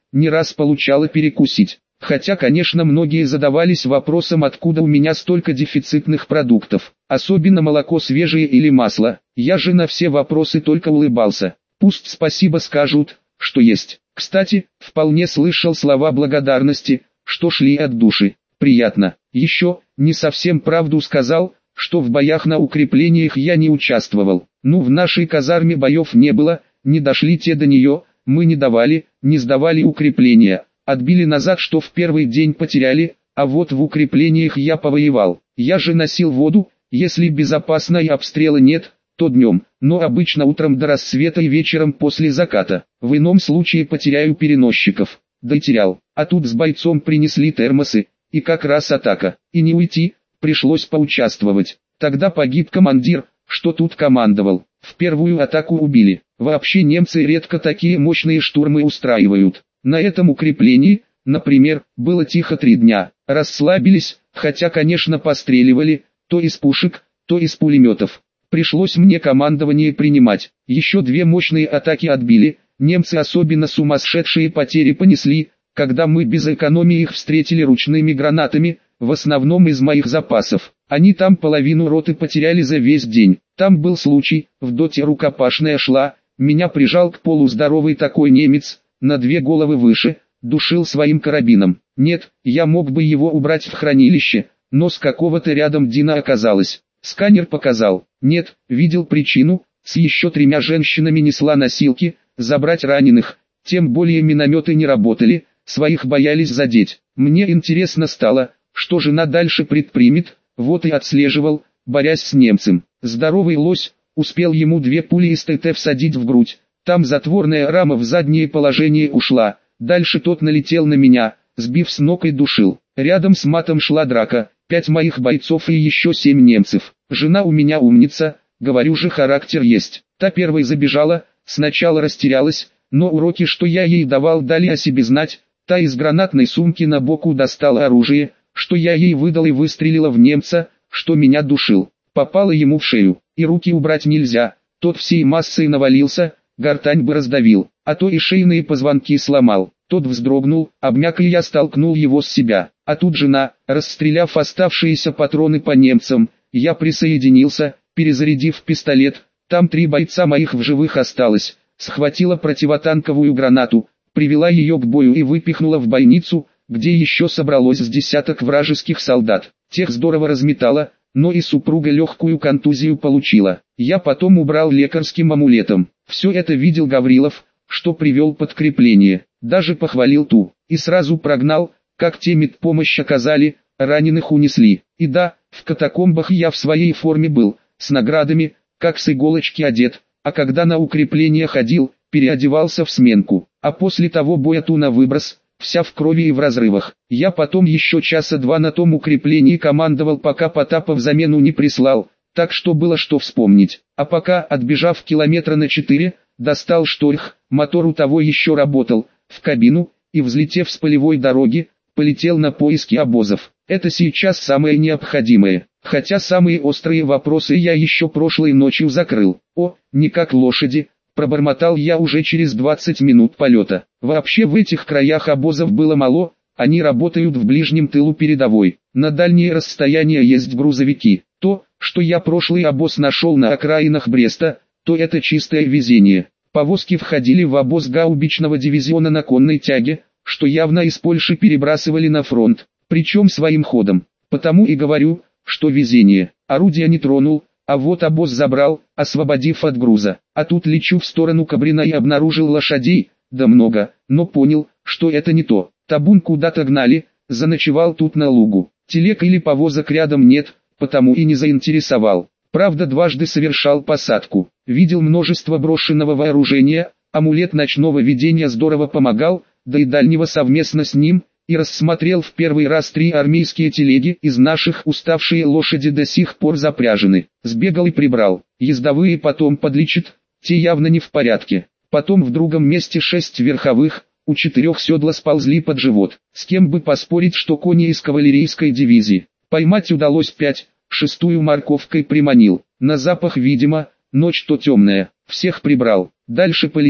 не раз получала перекусить. Хотя, конечно, многие задавались вопросом, откуда у меня столько дефицитных продуктов, особенно молоко свежее или масло. Я же на все вопросы только улыбался. Пусть спасибо скажут, что есть. Кстати, вполне слышал слова благодарности, что шли от души. Приятно. Еще, не совсем правду сказал, что в боях на укреплениях я не участвовал. В нашей казарме боев не было, не дошли те до нее, мы не сдавали укрепления. Отбили назад, что в первый день потеряли, а вот в укреплениях я повоевал. Я же носил воду, если безопасно и обстрела нет, то днем, но обычно утром до рассвета и вечером после заката. В ином случае потеряю переносчиков. Да и терял. А тут с бойцом принесли термосы, и как раз атака. И не уйти, пришлось поучаствовать. Тогда погиб командир, что тут командовал. В первую атаку убили. Вообще немцы редко такие мощные штурмы устраивают. На этом укреплении, например, было тихо 3 дня. Расслабились, хотя, конечно, постреливали, то из пушек, то из пулеметов. Пришлось мне командование принимать. Еще 2 мощные атаки отбили. Немцы особенно сумасшедшие потери понесли, когда мы без экономии их встретили ручными гранатами, в основном из моих запасов. Они там половину роты потеряли за весь день. Там был случай, в доте рукопашная шла, меня прижал к полу здоровый такой немец, на 2 головы выше, душил своим карабином. Нет, я мог бы его убрать в хранилище, но с какого-то рядом Дина оказалось. Сканер показал. Нет, видел причину, с еще 3 женщинами несла носилки, забрать раненых, тем более минометы не работали, своих боялись задеть. Мне интересно стало, что жена дальше предпримет, вот и отслеживал, борясь с немцем. Здоровый лось, успел ему 2 пули из ТТ всадить в грудь. Там затворная рама в заднее положение ушла, дальше тот налетел на меня, сбив с ног и душил. Рядом с матом шла драка, 5 моих бойцов и еще 7 немцев. Жена у меня умница, говорю же, характер есть. Та первой забежала, сначала растерялась, но уроки, что я ей давал, дали о себе знать. Та из гранатной сумки на боку достала оружие, что я ей выдал, и выстрелила в немца, что меня душил. Попала ему в шею, и руки убрать нельзя, тот всей массой навалился, гортань бы раздавил, а то и шейные позвонки сломал. Тот вздрогнул, обмяк, и я столкнул его с себя. А тут жена, расстреляв оставшиеся патроны по немцам, я присоединился, перезарядив пистолет. Там 3 бойца моих в живых осталось. Схватила противотанковую гранату, привела ее к бою и выпихнула в бойницу, где еще собралось с десяток вражеских солдат. Тех здорово разметала, но и супруга легкую контузию получила. Я потом убрал лекарским амулетом. Все это видел Гаврилов, что привел подкрепление. Даже похвалил ту. И сразу прогнал, как те медпомощь оказали, раненых унесли. И да, в катакомбах я в своей форме был, с наградами, как с иголочки одет, а когда на укрепление ходил, переодевался в сменку. А после того боя ту на выброс, вся в крови и в разрывах. Я потом еще часа 2 на том укреплении командовал, пока Потапов замену не прислал, так что было что вспомнить. А пока, отбежав километра на 4, достал шторх, мотор у того еще работал, в кабину, и, взлетев с полевой дороги, полетел на поиски обозов. Это сейчас самое необходимое. Хотя самые острые вопросы я еще прошлой ночью закрыл. О, не как лошади, пробормотал я уже через 20 минут полета. Вообще в этих краях обозов было мало, они работают в ближнем тылу передовой. На дальние расстояния есть грузовики. То, что я прошлый обоз нашел на окраинах Бреста, то это чистое везение. Повозки входили в обоз гаубичного дивизиона на конной тяге, что явно из Польши перебрасывали на фронт, причем своим ходом. Потому и говорю, что везение. Орудия не тронул, а вот обоз забрал, освободив от груза. А тут лечу в сторону Кабрина и обнаружил лошадей, да много, но понял, что это не то. Табун куда-то гнали, заночевал тут на лугу. Телег или повозок рядом нет, потому и не заинтересовал. Правда, дважды совершал посадку. Видел множество брошенного вооружения, амулет ночного видения здорово помогал, да и дальнего совместно с ним, и рассмотрел в первый раз 3 армейские телеги, из наших уставшие лошади до сих пор запряжены. Сбегал и прибрал. Ездовые потом подлечат, те явно не в порядке. Потом в другом месте 6 верховых, у 4 седла сползли под живот. С кем бы поспорить, что кони из кавалерийской дивизии. Поймать удалось 5, 6-ю морковкой приманил. На запах видимо, ночь то темная. Всех прибрал. Дальше полетел.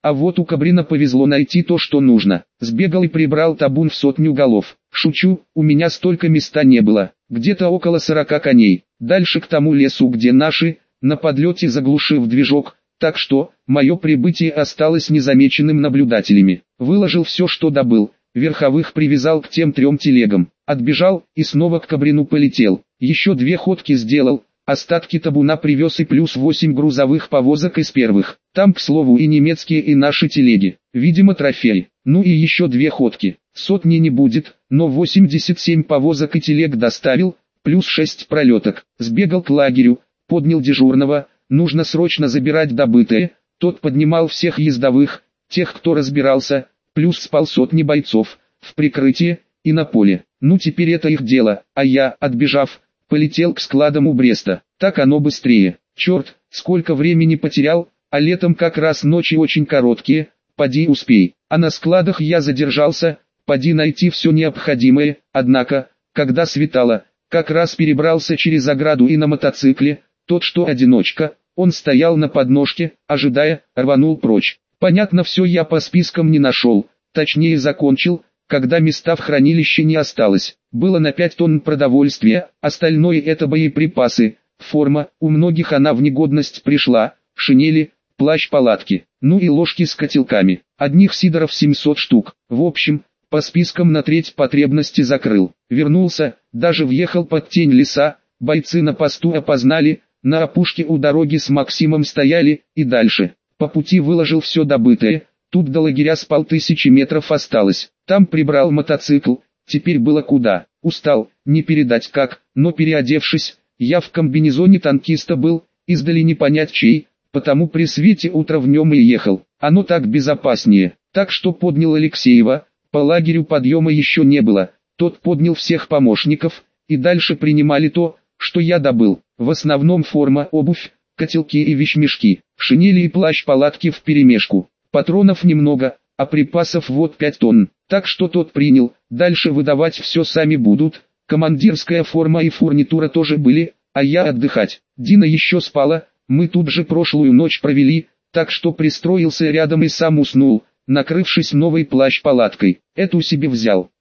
А вот у Кабрина повезло найти то, что нужно. Сбегал и прибрал табун в 100 голов. Шучу, у меня столько места не было. Где-то около 40 коней. Дальше к тому лесу, где наши, на подлете заглушив движок. Так что, мое прибытие осталось незамеченным наблюдателями. Выложил все, что добыл. Верховых привязал к тем 3 телегам. Отбежал и снова к Кабрину полетел. Еще 2 ходки сделал. Остатки табуна привез и плюс 8 грузовых повозок из первых. Там, к слову, и немецкие, и наши телеги. Видимо, трофеи. Ну и еще 2 ходки. Сотни не будет, но 87 повозок и телег доставил, плюс 6 пролеток. Сбегал к лагерю, поднял дежурного, нужно срочно забирать добытое. Тот поднимал всех ездовых, тех, кто разбирался, плюс с 100 бойцов, в прикрытие и на поле. Ну теперь это их дело, а я, отбежав, полетел к складам у Бреста. Так оно быстрее. Черт, сколько времени потерял, а летом как раз ночи очень короткие, поди успей. А на складах я задержался, поди найти все необходимое, однако, когда светало, как раз перебрался через ограду и на мотоцикле, тот что одиночка, он стоял на подножке, ожидая, рванул прочь. Понятно, все я по спискам не нашел, точнее закончил, когда места в хранилище не осталось. Было на 5 тонн продовольствия, остальное это боеприпасы, форма, у многих она в негодность пришла, шинели, плащ-палатки, ну и ложки с котелками. Одних сидоров 700 штук. В общем, по спискам на треть потребности закрыл. Вернулся, даже въехал под тень леса, бойцы на посту опознали, на опушке у дороги с Максимом стояли, и дальше. По пути выложил все добытое, тут до лагеря с 1500 метров осталось. Там прибрал мотоцикл, теперь было куда. Устал, не передать как, но переодевшись, я в комбинезоне танкиста был, издали не понять чей, потому при свете утра в нем и ехал. Оно так безопаснее. Так что поднял Алексеева, по лагерю подъема еще не было, тот поднял всех помощников, и дальше принимали то, что я добыл. В основном форма, обувь, котелки и вещмешки, шинели и плащ-палатки вперемешку. Патронов немного, а припасов вот 5 тонн. Так что тот принял, дальше выдавать все сами будут. Командирская форма и фурнитура тоже были, а я отдыхать. Дина еще спала, мы тут же прошлую ночь провели, так что пристроился рядом и сам уснул, накрывшись новой плащ-палаткой. Эту себе взял.